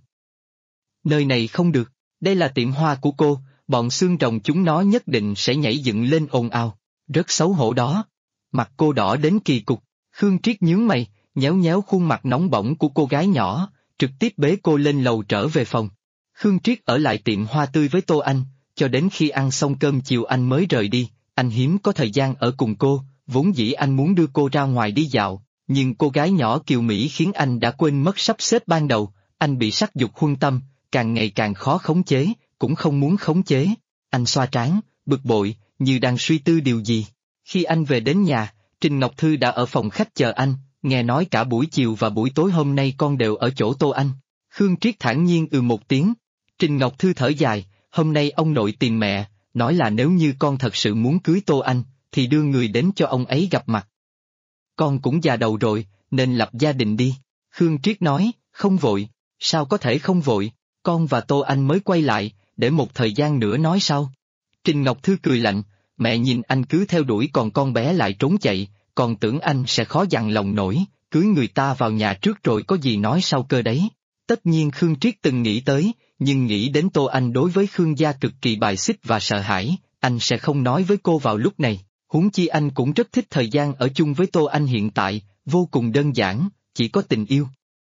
Nơi này không được, đây là tiệm hoa của cô, bọn xương rồng chúng nó nhất định sẽ nhảy dựng lên ồn ào, rất xấu hổ đó. Mặt cô đỏ đến kỳ cục, Khương Triết nhướng mày, nhéo nhéo khuôn mặt nóng bỏng của cô gái nhỏ, trực tiếp bế cô lên lầu trở về phòng. Khương Triết ở lại tiệm hoa tươi với Tô Anh, cho đến khi ăn xong cơm chiều anh mới rời đi, anh hiếm có thời gian ở cùng cô, vốn dĩ anh muốn đưa cô ra ngoài đi dạo, nhưng cô gái nhỏ kiều Mỹ khiến anh đã quên mất sắp xếp ban đầu, anh bị sắc dục huân tâm, càng ngày càng khó khống chế, cũng không muốn khống chế. Anh xoa trán, bực bội, như đang suy tư điều gì. Khi anh về đến nhà, Trình Ngọc Thư đã ở phòng khách chờ anh, nghe nói cả buổi chiều và buổi tối hôm nay con đều ở chỗ Tô Anh. Khương Triết thản nhiên một tiếng. Trình Ngọc Thư thở dài, hôm nay ông nội tìm mẹ, nói là nếu như con thật sự muốn cưới Tô Anh, thì đưa người đến cho ông ấy gặp mặt. Con cũng già đầu rồi, nên lập gia đình đi. Khương Triết nói, không vội, sao có thể không vội, con và Tô Anh mới quay lại, để một thời gian nữa nói sau. Trình Ngọc Thư cười lạnh, mẹ nhìn anh cứ theo đuổi còn con bé lại trốn chạy, còn tưởng anh sẽ khó dằn lòng nổi, cưới người ta vào nhà trước rồi có gì nói sau cơ đấy. Tất nhiên Khương Triết từng nghĩ tới, nhưng nghĩ đến Tô Anh đối với Khương gia cực kỳ bài xích và sợ hãi, anh sẽ không nói với cô vào lúc này, huống chi anh cũng rất thích thời gian ở chung với Tô Anh hiện tại, vô cùng đơn giản, chỉ có tình yêu.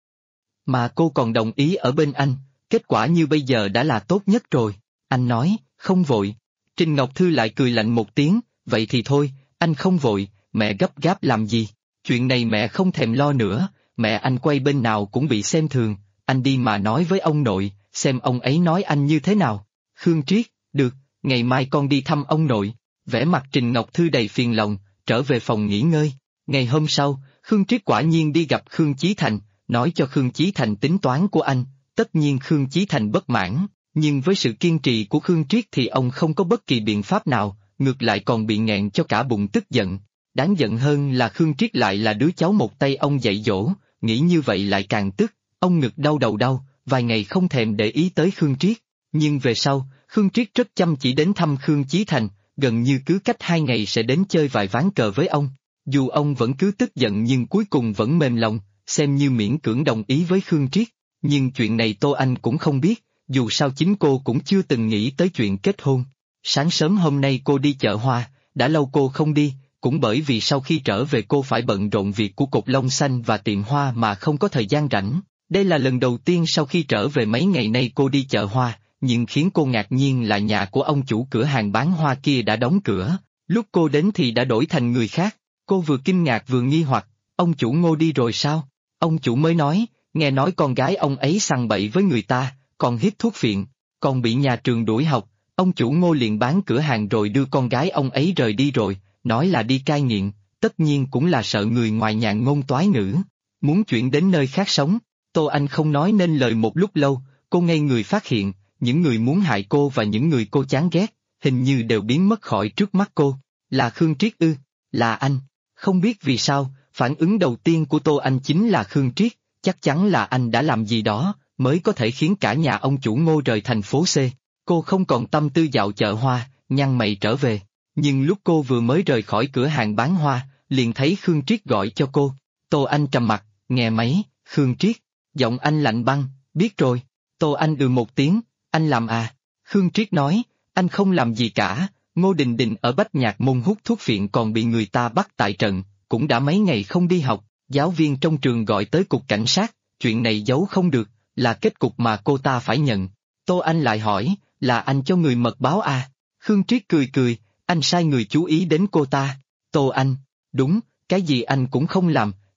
Mà cô còn đồng ý ở bên anh, kết quả như bây giờ đã là tốt nhất rồi, anh nói, không vội. Trình Ngọc Thư lại cười lạnh một tiếng, vậy thì thôi, anh không vội, mẹ gấp gáp làm gì, chuyện này mẹ không thèm lo nữa, mẹ anh quay bên nào cũng bị xem thường, anh đi mà nói với ông nội, xem ông ấy nói anh như thế nào. Khương Triết, được, ngày mai con đi thăm ông nội. Vẻ mặt Trình Ngọc Thư đầy phiền lòng, trở về phòng nghỉ ngơi. Ngày hôm sau, Khương Triết quả nhiên đi gặp Khương Chí Thành, nói cho Khương Chí Thành tính toán của anh, tất nhiên Khương Chí Thành bất mãn, nhưng với sự kiên trì của Khương Triết thì ông không có bất kỳ biện pháp nào, ngược lại còn bị nghẹn cho cả bụng tức giận. Đáng giận hơn là Khương Triết lại là đứa cháu một tay ông dạy dỗ, nghĩ như vậy lại càng tức, ông ngực đau đầu đau, vài ngày không thèm để ý tới Khương Triết. Nhưng về sau, Khương Triết rất chăm chỉ đến thăm Khương Chí Thành, gần như cứ cách 2 ngày sẽ đến chơi vài ván cờ với ông. Dù ông vẫn cứ tức giận nhưng cuối cùng vẫn mềm lòng, xem như miễn cưỡng đồng ý với Khương Triết. Nhưng chuyện này Tô Anh cũng không biết, dù sao chính cô cũng chưa từng nghĩ tới chuyện kết hôn. Sáng sớm hôm nay cô đi chợ hoa, đã lâu cô không đi, cũng bởi vì sau khi trở về cô phải bận rộn việc của cột lông xanh và tiệm hoa mà không có thời gian rảnh. Đây là lần đầu tiên sau khi trở về mấy ngày nay cô đi chợ hoa, nhưng khiến cô ngạc nhiên là nhà của ông chủ cửa hàng bán hoa kia đã đóng cửa, lúc cô đến thì đã đổi thành người khác. Cô vừa kinh ngạc vừa nghi hoặc, ông chủ Ngô đi rồi sao? Ông chủ mới nói, nghe nói con gái ông ấy săn bậy với người ta, còn hít thuốc phiện, còn bị nhà trường đuổi học, ông chủ Ngô liền bán cửa hàng rồi đưa con gái ông ấy rời đi rồi, nói là đi cai nghiện, tất nhiên cũng là sợ người ngoài nhàn ngôn toái ngữ, muốn chuyển đến nơi khác sống. Tô Anh không nói nên lời một lúc lâu, cô ngây người phát hiện, những người muốn hại cô và những người cô chán ghét, hình như đều biến mất khỏi trước mắt cô. Là Khương Triết ư? Là anh? Không biết vì sao, phản ứng đầu tiên của Tô Anh chính là Khương Triết, chắc chắn là anh đã làm gì đó, mới có thể khiến cả nhà ông chủ Ngô rời thành phố C. Cô không còn tâm tư dạo chợ hoa, nhăn mày trở về. Nhưng lúc cô vừa mới rời khỏi cửa hàng bán hoa, liền thấy Khương Triết gọi cho cô. Tô Anh trầm mặt, nghe máy, Khương Triết. Giọng anh lạnh băng, biết rồi. Tô Anh một tiếng, anh làm à? Khương Triết nói, anh không làm gì cả, Ngô Đình Đình ở Bách Nhạc Môn hút thuốc phiện còn bị người ta bắt tại trận, cũng đã mấy ngày không đi học, giáo viên trong trường gọi tới cục cảnh sát, chuyện này giấu không được, là kết cục mà cô ta phải nhận. Tô Anh lại hỏi, là anh cho người mật báo à? Khương Triết cười cười, anh sai người chú ý đến cô ta. Tô Anh, đúng, cái gì anh cũng không làm,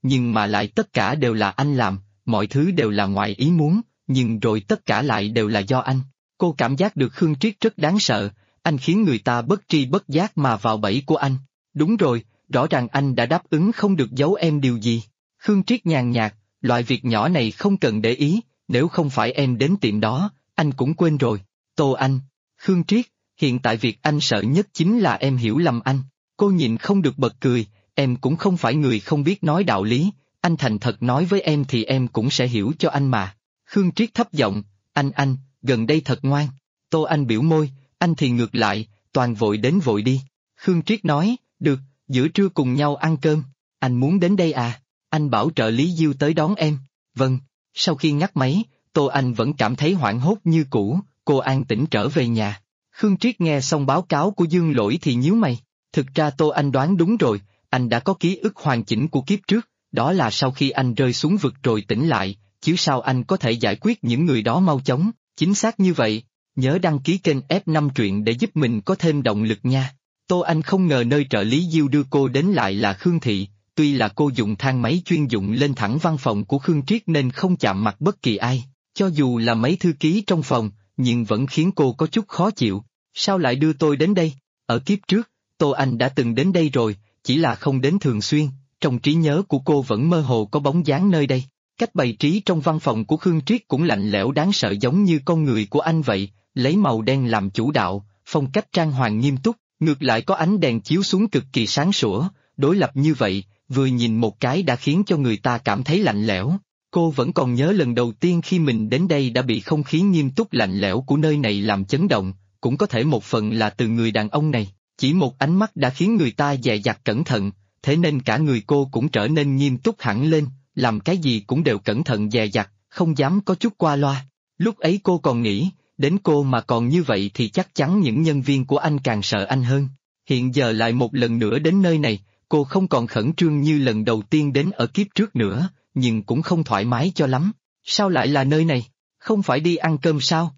nhưng mà lại tất cả đều là anh làm, mọi thứ đều là ngoài ý muốn, nhưng rồi tất cả lại đều là do anh. Cô cảm giác được Khương Triết rất đáng sợ, anh khiến người ta bất tri bất giác mà vào bẫy của anh. Đúng rồi, rõ ràng anh đã đáp ứng không được giấu em điều gì. Khương Triết nhàn nhạt, loại việc nhỏ này không cần để ý, nếu không phải em đến tiệm đó, anh cũng quên rồi. Tô Anh, Khương Triết, hiện tại việc anh sợ nhất chính là em hiểu lầm anh. Cô nhịn không được bật cười, em cũng không phải người không biết nói đạo lý, anh thành thật nói với em thì em cũng sẽ hiểu cho anh mà. Khương Triết thấp giọng, anh, gần đây thật ngoan. Tô Anh biểu môi, anh thì ngược lại, toàn vội đến vội đi. Khương Triết nói, được, giữa trưa cùng nhau ăn cơm, anh muốn đến đây à? Anh bảo trợ lý Diêu tới đón em. Vâng, sau khi ngắt máy, Tô Anh vẫn cảm thấy hoảng hốt như cũ, cô an tĩnh trở về nhà. Khương Triết nghe xong báo cáo của Dương Lỗi thì nhíu mày, thực ra Tô Anh đoán đúng rồi, anh đã có ký ức hoàn chỉnh của kiếp trước, đó là sau khi anh rơi xuống vực rồi tỉnh lại, chứ sao anh có thể giải quyết những người đó mau chóng, chính xác như vậy. Nhớ đăng ký kênh F5 truyện để giúp mình có thêm động lực nha. Tô Anh không ngờ nơi trợ lý Diêu đưa cô đến lại là Khương Thị, tuy là cô dùng thang máy chuyên dụng lên thẳng văn phòng của Khương Triết nên không chạm mặt bất kỳ ai, cho dù là mấy thư ký trong phòng, nhưng vẫn khiến cô có chút khó chịu. Sao lại đưa tôi đến đây? Ở kiếp trước, Tô Anh đã từng đến đây rồi, chỉ là không đến thường xuyên, trong trí nhớ của cô vẫn mơ hồ có bóng dáng nơi đây. Cách bày trí trong văn phòng của Khương Triết cũng lạnh lẽo đáng sợ giống như con người của anh vậy, lấy màu đen làm chủ đạo, phong cách trang hoàng nghiêm túc, ngược lại có ánh đèn chiếu xuống cực kỳ sáng sủa, đối lập như vậy, vừa nhìn một cái đã khiến cho người ta cảm thấy lạnh lẽo. Cô vẫn còn nhớ lần đầu tiên khi mình đến đây đã bị không khí nghiêm túc lạnh lẽo của nơi này làm chấn động, cũng có thể một phần là từ người đàn ông này, chỉ một ánh mắt đã khiến người ta dè dặt cẩn thận, thế nên cả người cô cũng trở nên nghiêm túc hẳn lên, làm cái gì cũng đều cẩn thận dè dặt, không dám có chút qua loa. Lúc ấy cô còn nghĩ, đến cô mà còn như vậy thì chắc chắn những nhân viên của anh càng sợ anh hơn. Hiện giờ lại một lần nữa đến nơi này, cô không còn khẩn trương như lần đầu tiên đến ở kiếp trước nữa, nhưng cũng không thoải mái cho lắm. Sao lại là nơi này? Không phải đi ăn cơm sao?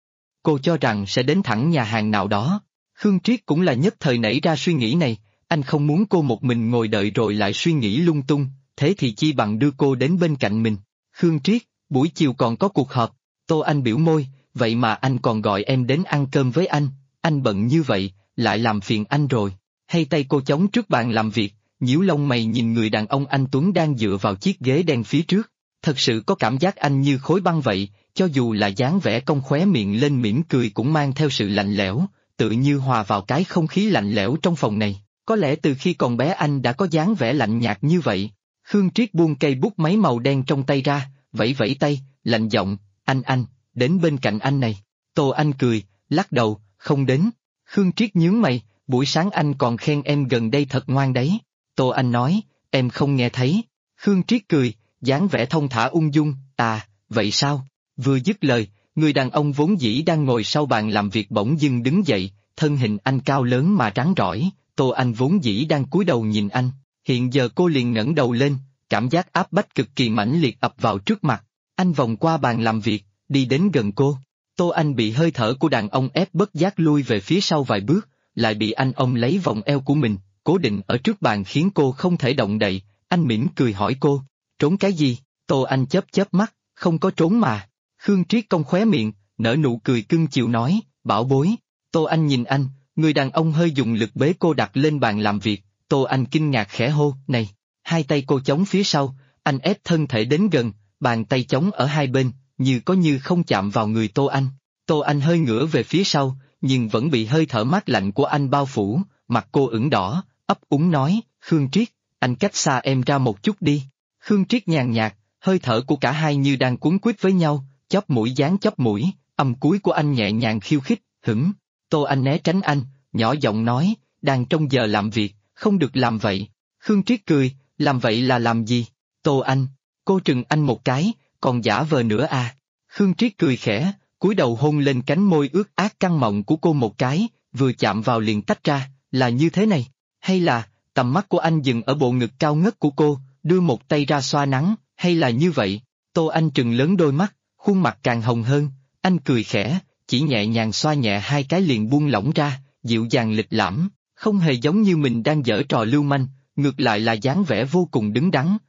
Cô cho rằng sẽ đến thẳng nhà hàng nào đó. Khương Triết cũng là nhất thời nảy ra suy nghĩ này, anh không muốn cô một mình ngồi đợi rồi lại suy nghĩ lung tung, thế thì chi bằng đưa cô đến bên cạnh mình. Khương Triết, buổi chiều còn có cuộc họp. Tô Anh biểu môi, vậy mà anh còn gọi em đến ăn cơm với anh bận như vậy, lại làm phiền anh rồi. Hay tay cô chống trước bàn làm việc, nhíu lông mày nhìn người đàn ông anh Tuấn đang dựa vào chiếc ghế đen phía trước. Thật sự có cảm giác anh như khối băng vậy, cho dù là dáng vẻ cong khóe miệng lên mỉm cười cũng mang theo sự lạnh lẽo, tự như hòa vào cái không khí lạnh lẽo trong phòng này. Có lẽ từ khi còn bé anh đã có dáng vẻ lạnh nhạt như vậy. Khương Triết buông cây bút máy màu đen trong tay ra, vẫy vẫy tay, lạnh giọng, anh, đến bên cạnh anh này. Tô Anh cười, lắc đầu, không đến. Khương Triết nhướng mày, buổi sáng anh còn khen em gần đây thật ngoan đấy. Tô Anh nói, em không nghe thấy. Khương Triết cười, dáng vẻ thông thả ung dung, à, vậy sao? Vừa dứt lời, người đàn ông vốn dĩ đang ngồi sau bàn làm việc bỗng dưng đứng dậy, thân hình anh cao lớn mà trắng trỏi. Tô Anh vốn dĩ đang cúi đầu nhìn anh, hiện giờ cô liền ngẩng đầu lên, cảm giác áp bách cực kỳ mãnh liệt ập vào trước mặt. Anh vòng qua bàn làm việc, đi đến gần cô. Tô Anh bị hơi thở của đàn ông ép bất giác lui về phía sau vài bước, lại bị anh ôm lấy vòng eo của mình, cố định ở trước bàn khiến cô không thể động đậy. Anh mỉm cười hỏi cô, trốn cái gì? Tô Anh chớp chớp mắt, không có trốn mà. Khương Triết cong khóe miệng, nở nụ cười cưng chiều nói, bảo bối. Tô Anh nhìn anh, người đàn ông hơi dùng lực bế cô đặt lên bàn làm việc. Tô Anh kinh ngạc khẽ hô, này. Hai tay cô chống phía sau, anh ép thân thể đến gần, bàn tay chống ở hai bên, như có như không chạm vào người Tô Anh. Tô Anh hơi ngửa về phía sau, nhưng vẫn bị hơi thở mát lạnh của anh bao phủ, mặt cô ửng đỏ, ấp úng nói, Khương Triết, anh cách xa em ra một chút đi. Khương Triết nhàn nhạt, hơi thở của cả hai như đang cuốn quýt với nhau, chóp mũi dán chóp mũi, âm cuối của anh nhẹ nhàng khiêu khích, hửng. Tô Anh né tránh anh, nhỏ giọng nói, đang trong giờ làm việc, không được làm vậy. Khương Triết cười, làm vậy là làm gì? Tô Anh, cô trừng anh một cái, còn giả vờ nữa à? Khương Triết cười khẽ, cúi đầu hôn lên cánh môi ướt át căng mọng của cô một cái, vừa chạm vào liền tách ra, là như thế này, hay là, tầm mắt của anh dừng ở bộ ngực cao ngất của cô, đưa một tay ra xoa nắng, hay là như vậy? Tô Anh trừng lớn đôi mắt, khuôn mặt càng hồng hơn, anh cười khẽ, chỉ nhẹ nhàng xoa nhẹ hai cái liền buông lỏng ra, dịu dàng lịch lãm, không hề giống như mình đang giở trò lưu manh, ngược lại là dáng vẻ vô cùng đứng đắn,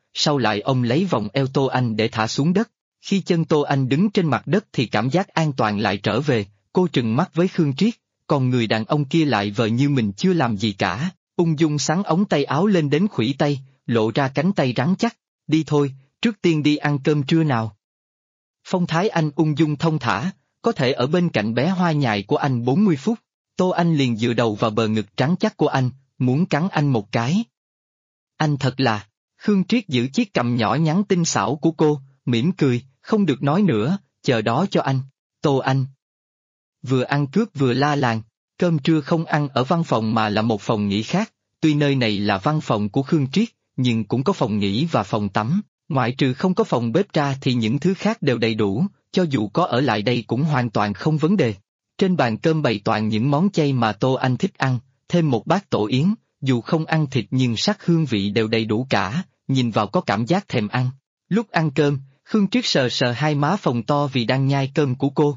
sau lại ông lấy vòng eo Tô Anh để thả xuống đất. Khi chân Tô Anh đứng trên mặt đất thì cảm giác an toàn lại trở về, cô trừng mắt với Khương Triết, còn người đàn ông kia lại vờ như mình chưa làm gì cả, ung dung xắn ống tay áo lên đến khuỷu tay, lộ ra cánh tay rắn chắc. Đi thôi, trước tiên đi ăn cơm trưa nào. Phong thái anh ung dung thông thả, có thể ở bên cạnh bé hoa nhài của anh 40 phút. Tô Anh liền dựa đầu vào bờ ngực trắng chắc của anh, muốn cắn anh một cái. Anh thật là... Khương Triết giữ chiếc cằm nhỏ nhắn tinh xảo của cô, mỉm cười, không được nói nữa, chờ đó cho anh. Tô Anh vừa ăn cướp vừa la làng, cơm trưa không ăn ở văn phòng mà là một phòng nghỉ khác, tuy nơi này là văn phòng của Khương Triết, nhưng cũng có phòng nghỉ và phòng tắm, ngoại trừ không có phòng bếp ra thì những thứ khác đều đầy đủ, cho dù có ở lại đây cũng hoàn toàn không vấn đề. Trên bàn cơm bày toàn những món chay mà Tô Anh thích ăn, thêm một bát tổ yến, dù không ăn thịt nhưng sắc hương vị đều đầy đủ cả, nhìn vào có cảm giác thèm ăn. Lúc ăn cơm, Khương Triết sờ sờ hai má phồng to vì đang nhai cơm của cô.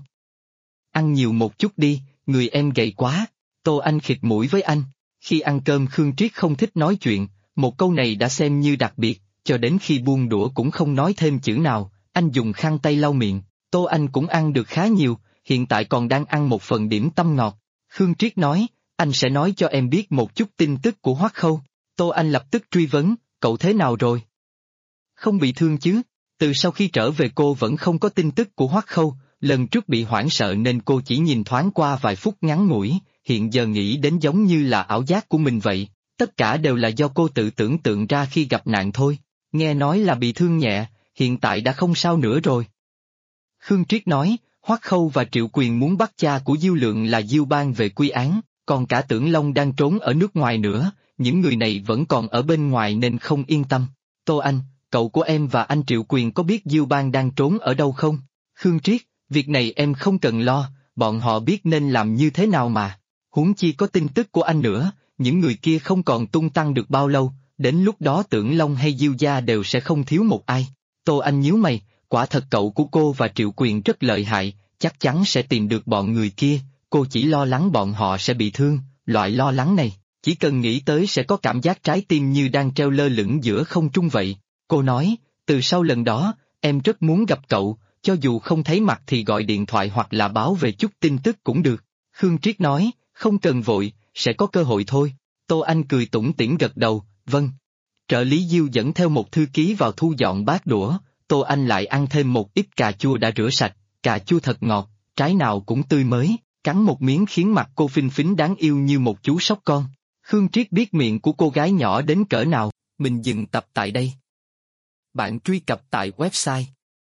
Ăn nhiều một chút đi, người em gầy quá. Tô Anh khịt mũi với anh. Khi ăn cơm Khương Triết không thích nói chuyện, một câu này đã xem như đặc biệt, cho đến khi buông đũa cũng không nói thêm chữ nào, anh dùng khăn tay lau miệng. Tô Anh cũng ăn được khá nhiều, hiện tại còn đang ăn một phần điểm tâm ngọt. Khương Triết nói, anh sẽ nói cho em biết một chút tin tức của Hoắc Khâu. Tô Anh lập tức truy vấn, cậu thế nào rồi? Không bị thương chứ? Từ sau khi trở về cô vẫn không có tin tức của Hoắc Khâu, lần trước bị hoảng sợ nên cô chỉ nhìn thoáng qua vài phút ngắn ngủi, hiện giờ nghĩ đến giống như là ảo giác của mình vậy, tất cả đều là do cô tự tưởng tượng ra khi gặp nạn thôi. Nghe nói là bị thương nhẹ, hiện tại đã không sao nữa rồi. Khương Triết nói, Hoắc Khâu và Triệu Quyền muốn bắt cha của Diêu Lượng là Diêu Bang về quy án, còn cả Tưởng Long đang trốn ở nước ngoài nữa, những người này vẫn còn ở bên ngoài nên không yên tâm. Tô Anh, cậu của em và anh Triệu Quyền có biết Diêu Bang đang trốn ở đâu không? Khương Triết, việc này em không cần lo, bọn họ biết nên làm như thế nào mà. Huống chi có tin tức của anh nữa, những người kia không còn tung tăng được bao lâu, đến lúc đó Tưởng Long hay Diêu gia đều sẽ không thiếu một ai. Tô Anh nhíu mày, quả thật cậu của cô và Triệu Quyền rất lợi hại, chắc chắn sẽ tìm được bọn người kia, cô chỉ lo lắng bọn họ sẽ bị thương, loại lo lắng này, chỉ cần nghĩ tới sẽ có cảm giác trái tim như đang treo lơ lửng giữa không trung vậy. Cô nói, từ sau lần đó, em rất muốn gặp cậu, cho dù không thấy mặt thì gọi điện thoại hoặc là báo về chút tin tức cũng được. Khương Triết nói, không cần vội, sẽ có cơ hội thôi. Tô Anh cười tủm tỉm gật đầu, vâng. Trợ lý Diêu dẫn theo một thư ký vào thu dọn bát đũa, Tô Anh lại ăn thêm một ít cà chua đã rửa sạch, cà chua thật ngọt, trái nào cũng tươi mới, cắn một miếng khiến mặt cô phinh phính đáng yêu như một chú sóc con. Khương Triết biết miệng của cô gái nhỏ đến cỡ nào, mình dừng tập tại đây. Bạn truy cập tại website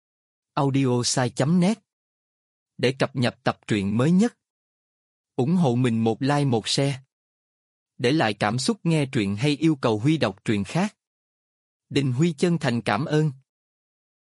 audiosai.net để cập nhật tập truyện mới nhất. Ủng hộ mình một like một share. Để lại cảm xúc nghe truyện hay yêu cầu Huy đọc truyện khác. Đình Huy chân thành cảm ơn.